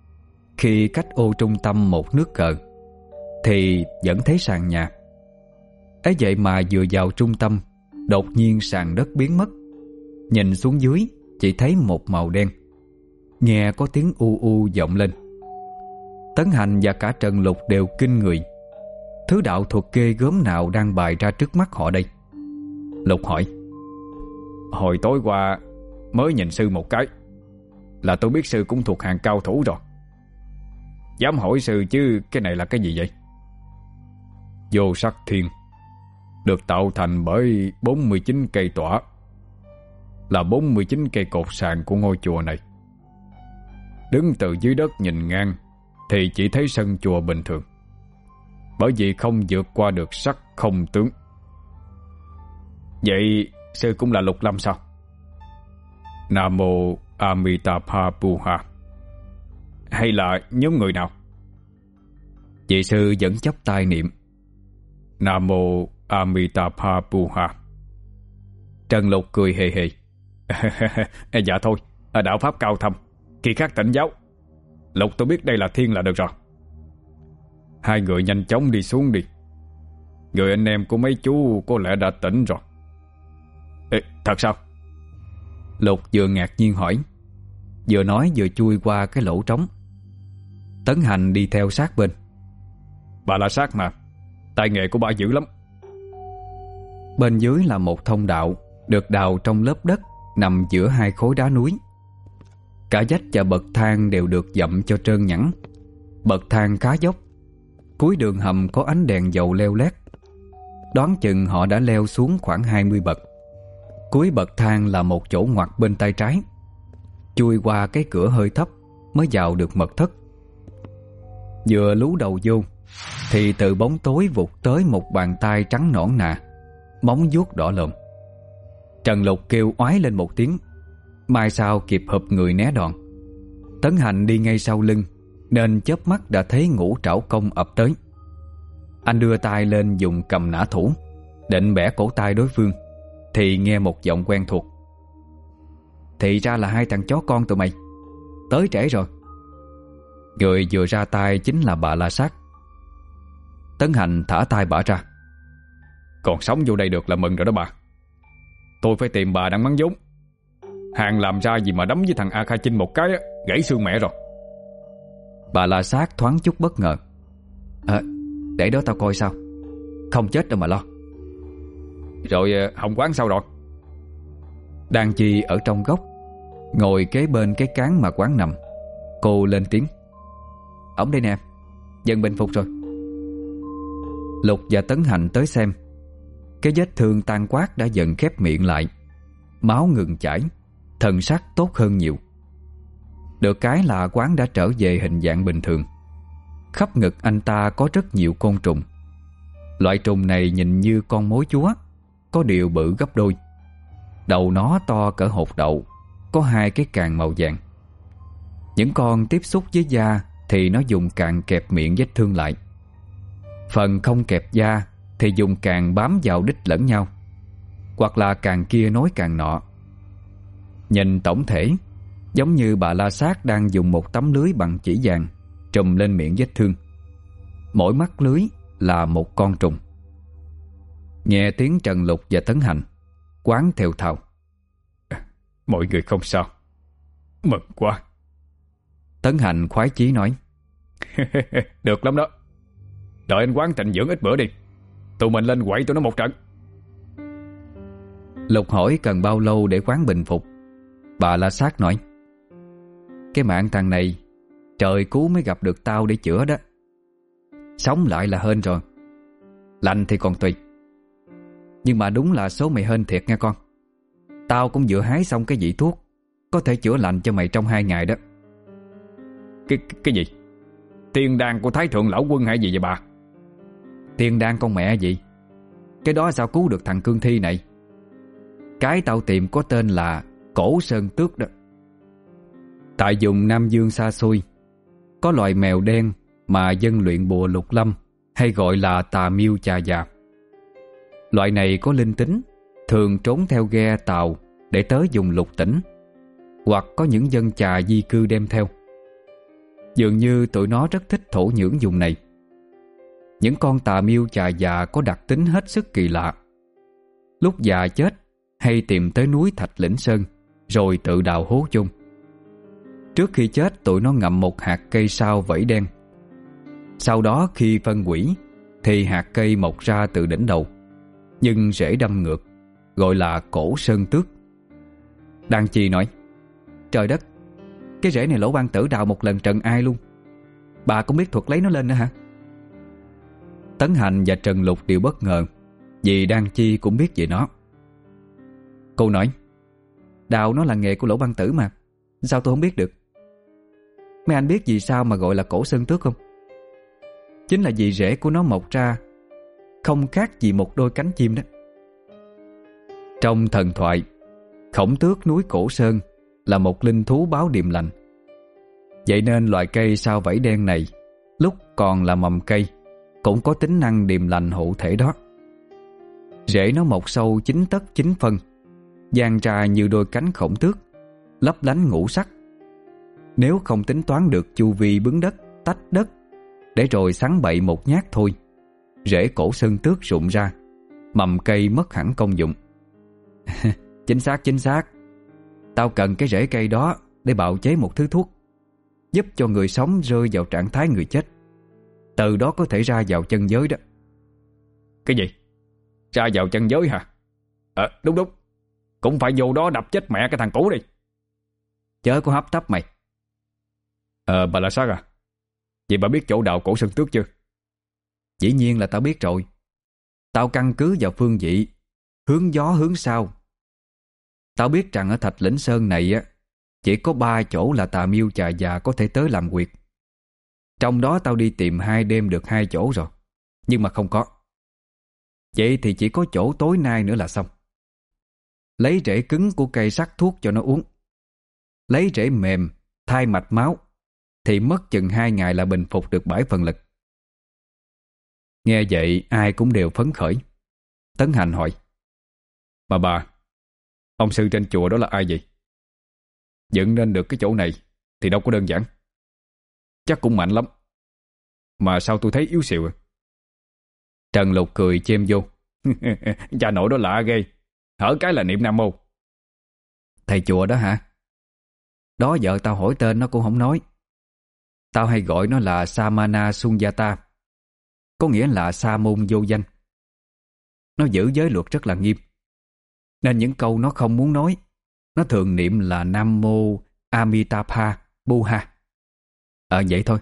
Khi cách ô trung tâm một nước cờ thì vẫn thấy sàn nhà. Ấy vậy mà vừa vào trung tâm, đột nhiên sàn đất biến mất. Nhìn xuống dưới chỉ thấy một màu đen. Nghe có tiếng u u vọng lên. Tấn Hành và cả Trần Lục đều kinh người. Thứ đạo thuật ghê gớm nào đang bày ra trước mắt họ đây? Lục hỏi: Hồi tối qua mới nhìn sư một cái là tôi biết sư cũng thuộc hàng cao thủ rồi. Dám hỏi sư chứ cái này là cái gì vậy? Vô sắc thiên, được tạo thành bởi bốn mươi chín cây tỏa, là bốn mươi chín cây cột sàn của ngôi chùa này. Đứng từ dưới đất nhìn ngang thì chỉ thấy sân chùa bình thường, bởi vì không vượt qua được sắc không tướng. Vậy sư cũng là Lục Lâm sao? Nam mô Amitabha Buddha, hay là nhóm người nào? Vị sư vẫn chắp tay niệm: Nam mô Amitabha Buddha. Trần Lục cười hề hề: Dạ thôi, đạo pháp cao thâm, kỳ khác tỉnh giáo. Lục tôi biết đây là thiên là được rồi. Hai người nhanh chóng đi xuống đi. Người anh em của mấy chú có lẽ đã tỉnh rồi. Ê, thật sao? Lục vừa ngạc nhiên hỏi, vừa nói vừa chui qua cái lỗ trống. Tấn Hành đi theo sát bên. Bà là sát mà, tài nghệ của bà dữ lắm. Bên dưới là một thông đạo được đào trong lớp đất nằm giữa hai khối đá núi. Cả vách và bậc thang đều được dặm cho trơn nhẵn. Bậc thang khá dốc. Cuối đường hầm có ánh đèn dầu leo lét. Đoán chừng họ đã leo xuống khoảng hai mươi bậc. Cuối bậc thang là một chỗ ngoặt bên tay trái. Chui qua cái cửa hơi thấp mới vào được mật thất. Vừa lú đầu vô thì từ bóng tối vụt tới một bàn tay trắng nõn nà, móng vuốt đỏ lồm. Trần Lục kêu oái lên một tiếng, mai sau kịp hợp người né đòn. Tấn Hành đi ngay sau lưng nên chớp mắt đã thấy Ngũ Trảo Công ập tới. Anh đưa tay lên dùng cầm nã thủ, định bẻ cổ tay đối phương, thì nghe một giọng quen thuộc: Thì ra là hai thằng chó con tụi mày, tới trễ rồi. Người vừa ra tay chính là bà La Sát. Tấn Hành thả tay bà ra: Còn sống vô đây được là mừng rồi đó bà. Tôi phải tìm bà đang mắng vốn. Hàng làm ra gì mà đấm với thằng A Kha Chinh một cái gãy xương mẹ rồi. Bà La Sát thoáng chút bất ngờ: À, để đó tao coi sao, không chết đâu mà lo. Rồi Hồng Quán sao rồi? Đang Chi ở trong góc, ngồi kế bên cái cán mà Quán nằm. Cô lên tiếng: Ổng đây nè, dần bình phục rồi. Lục và Tấn Hành tới xem. Cái vết thương tan quát đã dần khép miệng lại, máu ngừng chảy, thần sắc tốt hơn nhiều. Được cái là Quán đã trở về hình dạng bình thường. Khắp ngực anh ta có rất nhiều côn trùng. Loại trùng này nhìn như con mối chúa, có điều bự gấp đôi. Đầu nó to cỡ hột đậu, có hai cái càng màu vàng. Những con tiếp xúc với da thì nó dùng càng kẹp miệng vết thương lại. Phần không kẹp da thì dùng càng bám vào đích lẫn nhau, hoặc là càng kia nối càng nọ. Nhìn tổng thể giống như bà La Sát đang dùng một tấm lưới bằng chỉ vàng trùm lên miệng vết thương. Mỗi mắt lưới là một con trùng. Nghe tiếng Trần Lục và Tấn Hành, Quán theo thào: Mọi người không sao, mừng quá. Tấn Hành khoái chí nói: Được lắm đó. Đợi anh Quán tịnh dưỡng ít bữa đi, tụi mình lên quậy tụi nó một trận. Lục hỏi cần bao lâu để Quán bình phục. Bà La Sát nói: Cái mạng thằng này trời cứu mới gặp được tao để chữa đó. Sống lại là hên rồi, lành thì còn tùy. Nhưng mà đúng là số mày hên thiệt nha con. Tao cũng vừa hái xong cái vị thuốc có thể chữa lành cho mày trong hai ngày đó. Cái, cái gì? Tiên đan của Thái Thượng Lão Quân hay gì vậy bà? Tiên đan con mẹ gì? Cái đó sao cứu được thằng Cương Thi này? Cái tao tìm có tên là Cổ Sơn Tước đó. Tại vùng Nam Dương xa xôi, có loài mèo đen mà dân luyện bùa lục lâm hay gọi là tà miêu chà già. Loại này có linh tính, thường trốn theo ghe tàu để tới vùng lục tỉnh, hoặc có những dân chà di cư đem theo. Dường như tụi nó rất thích thổ nhưỡng vùng này. Những con tà miêu chà già có đặc tính hết sức kỳ lạ. Lúc già chết hay tìm tới núi Thạch Lĩnh Sơn rồi tự đào hố chôn. Trước khi chết tụi nó ngậm một hạt cây sao vẫy đen. Sau đó khi phân hủy thì hạt cây mọc ra từ đỉnh đầu, nhưng rễ đâm ngược, gọi là cổ sơn tước. Đan Chi nói: Trời đất, cái rễ này Lỗ Ban Tử đào một lần trần ai luôn. Bà cũng biết thuật lấy nó lên nữa hả? Tấn Hành và Trần Lục đều bất ngờ, vì Đan Chi cũng biết về nó. Cô nói: Đào nó là nghề của Lỗ Ban Tử mà, sao tôi không biết được? Mấy anh biết vì sao mà gọi là cổ sơn tước không? Chính là vì rễ của nó mọc ra không khác gì một đôi cánh chim đó. Trong thần thoại, Khổng Tước núi Cổ Sơn là một linh thú báo điềm lành. Vậy nên loại cây sao vẫy đen này lúc còn là mầm cây cũng có tính năng điềm lành hộ thể đó. Rễ nó mọc sâu chín tấc chín phân, dang ra như đôi cánh khổng tước, lấp lánh ngũ sắc. Nếu không tính toán được chu vi bứng đất, tách đất để rồi sắn bậy một nhát thôi, rễ cổ sơn tước rụng ra, mầm cây mất hẳn công dụng. Chính xác, chính xác. Tao cần cái rễ cây đó để bào chế một thứ thuốc giúp cho người sống rơi vào trạng thái người chết, từ đó có thể ra vào chân giới đó. Cái gì? Ra vào chân giới hả? Ờ, đúng đúng. Cũng phải vô đó đập chết mẹ cái thằng cũ đi. Chớ có hấp tấp mày. Ờ, bà là sao à? Vậy bà biết chỗ đạo cổ sơn tước chưa? Dĩ nhiên là tao biết rồi. Tao căn cứ vào phương vị, hướng gió hướng sao. Tao biết rằng ở Thạch Lĩnh Sơn này á, chỉ có ba chỗ là tà miêu chà già có thể tới làm quyệt. Trong đó tao đi tìm hai đêm được hai chỗ rồi, nhưng mà không có. Vậy thì chỉ có chỗ tối nay nữa là xong. Lấy rễ cứng của cây sắc thuốc cho nó uống, lấy rễ mềm thay mạch máu, thì mất chừng hai ngày là bình phục được bảy phần lực. Nghe vậy ai cũng đều phấn khởi. Tấn Hành hỏi: Mà bà, ông sư trên chùa đó là ai vậy? Dựng nên được cái chỗ này thì đâu có đơn giản. Chắc cũng mạnh lắm. Mà sao tôi thấy yếu xìu à? Trần Lục cười chêm vô: Cha nội đó lạ ghê, hở cái là niệm Nam Mô. Thầy chùa đó hả? Đó vợ tao hỏi tên nó cũng không nói. Tao hay gọi nó là Samana Sunyata, có nghĩa là sa môn vô danh. Nó giữ giới luật rất là nghiêm, nên những câu nó không muốn nói, nó thường niệm là Nam Mô Amitabha Buddha. Ờ vậy thôi.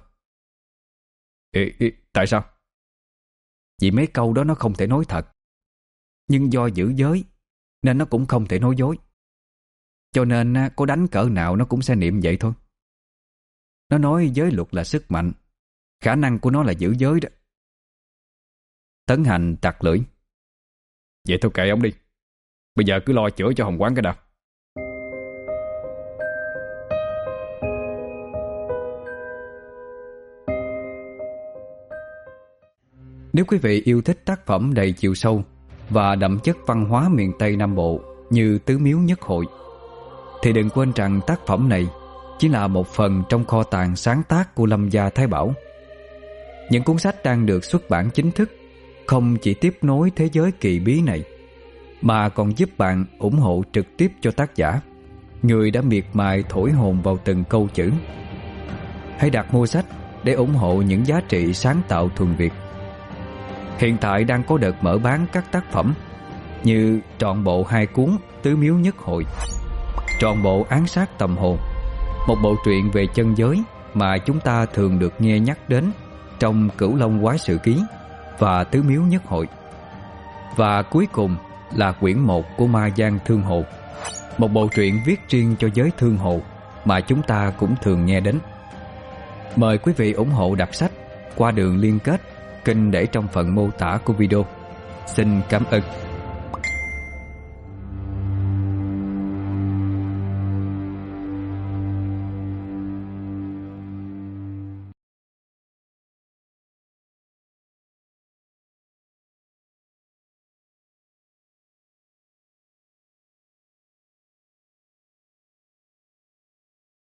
Ê, ê, tại sao? Vì mấy câu đó nó không thể nói thật, nhưng do giữ giới nên nó cũng không thể nói dối. Cho nên có đánh cỡ nào nó cũng sẽ niệm vậy thôi. Nó nói giới luật là sức mạnh, khả năng của nó là giữ giới đó. Tấn Hành tặc lưỡi: Vậy thôi kệ ông đi. Bây giờ cứ lo chữa cho Hồng Quán cái nào. Nếu quý vị yêu thích tác phẩm đầy chiều sâu và đậm chất văn hóa miền Tây Nam Bộ như Tứ Miếu Nhất Hội, thì đừng quên rằng tác phẩm này chỉ là một phần trong kho tàng sáng tác của Lâm Gia Thái Bảo. Những cuốn sách đang được xuất bản chính thức không chỉ tiếp nối thế giới kỳ bí này, mà còn giúp bạn ủng hộ trực tiếp cho tác giả, người đã miệt mài thổi hồn vào từng câu chữ. Hãy đặt mua sách để ủng hộ những giá trị sáng tạo thuần Việt. Hiện tại đang có đợt mở bán các tác phẩm như trọn bộ hai cuốn Tứ Miếu Nhất Hội, trọn bộ Án Sát Tầm Hồ, một bộ truyện về chân giới mà chúng ta thường được nghe nhắc đến trong Cửu Long Quái Sự Ký và Tứ Miếu Nhất Hội, và cuối cùng là quyển một của Ma Giang Thương Hồ, một bộ truyện viết riêng cho giới thương hồ mà chúng ta cũng thường nghe đến. Mời quý vị ủng hộ đặt sách qua đường liên kết kênh để trong phần mô tả của video. Xin cảm ơn.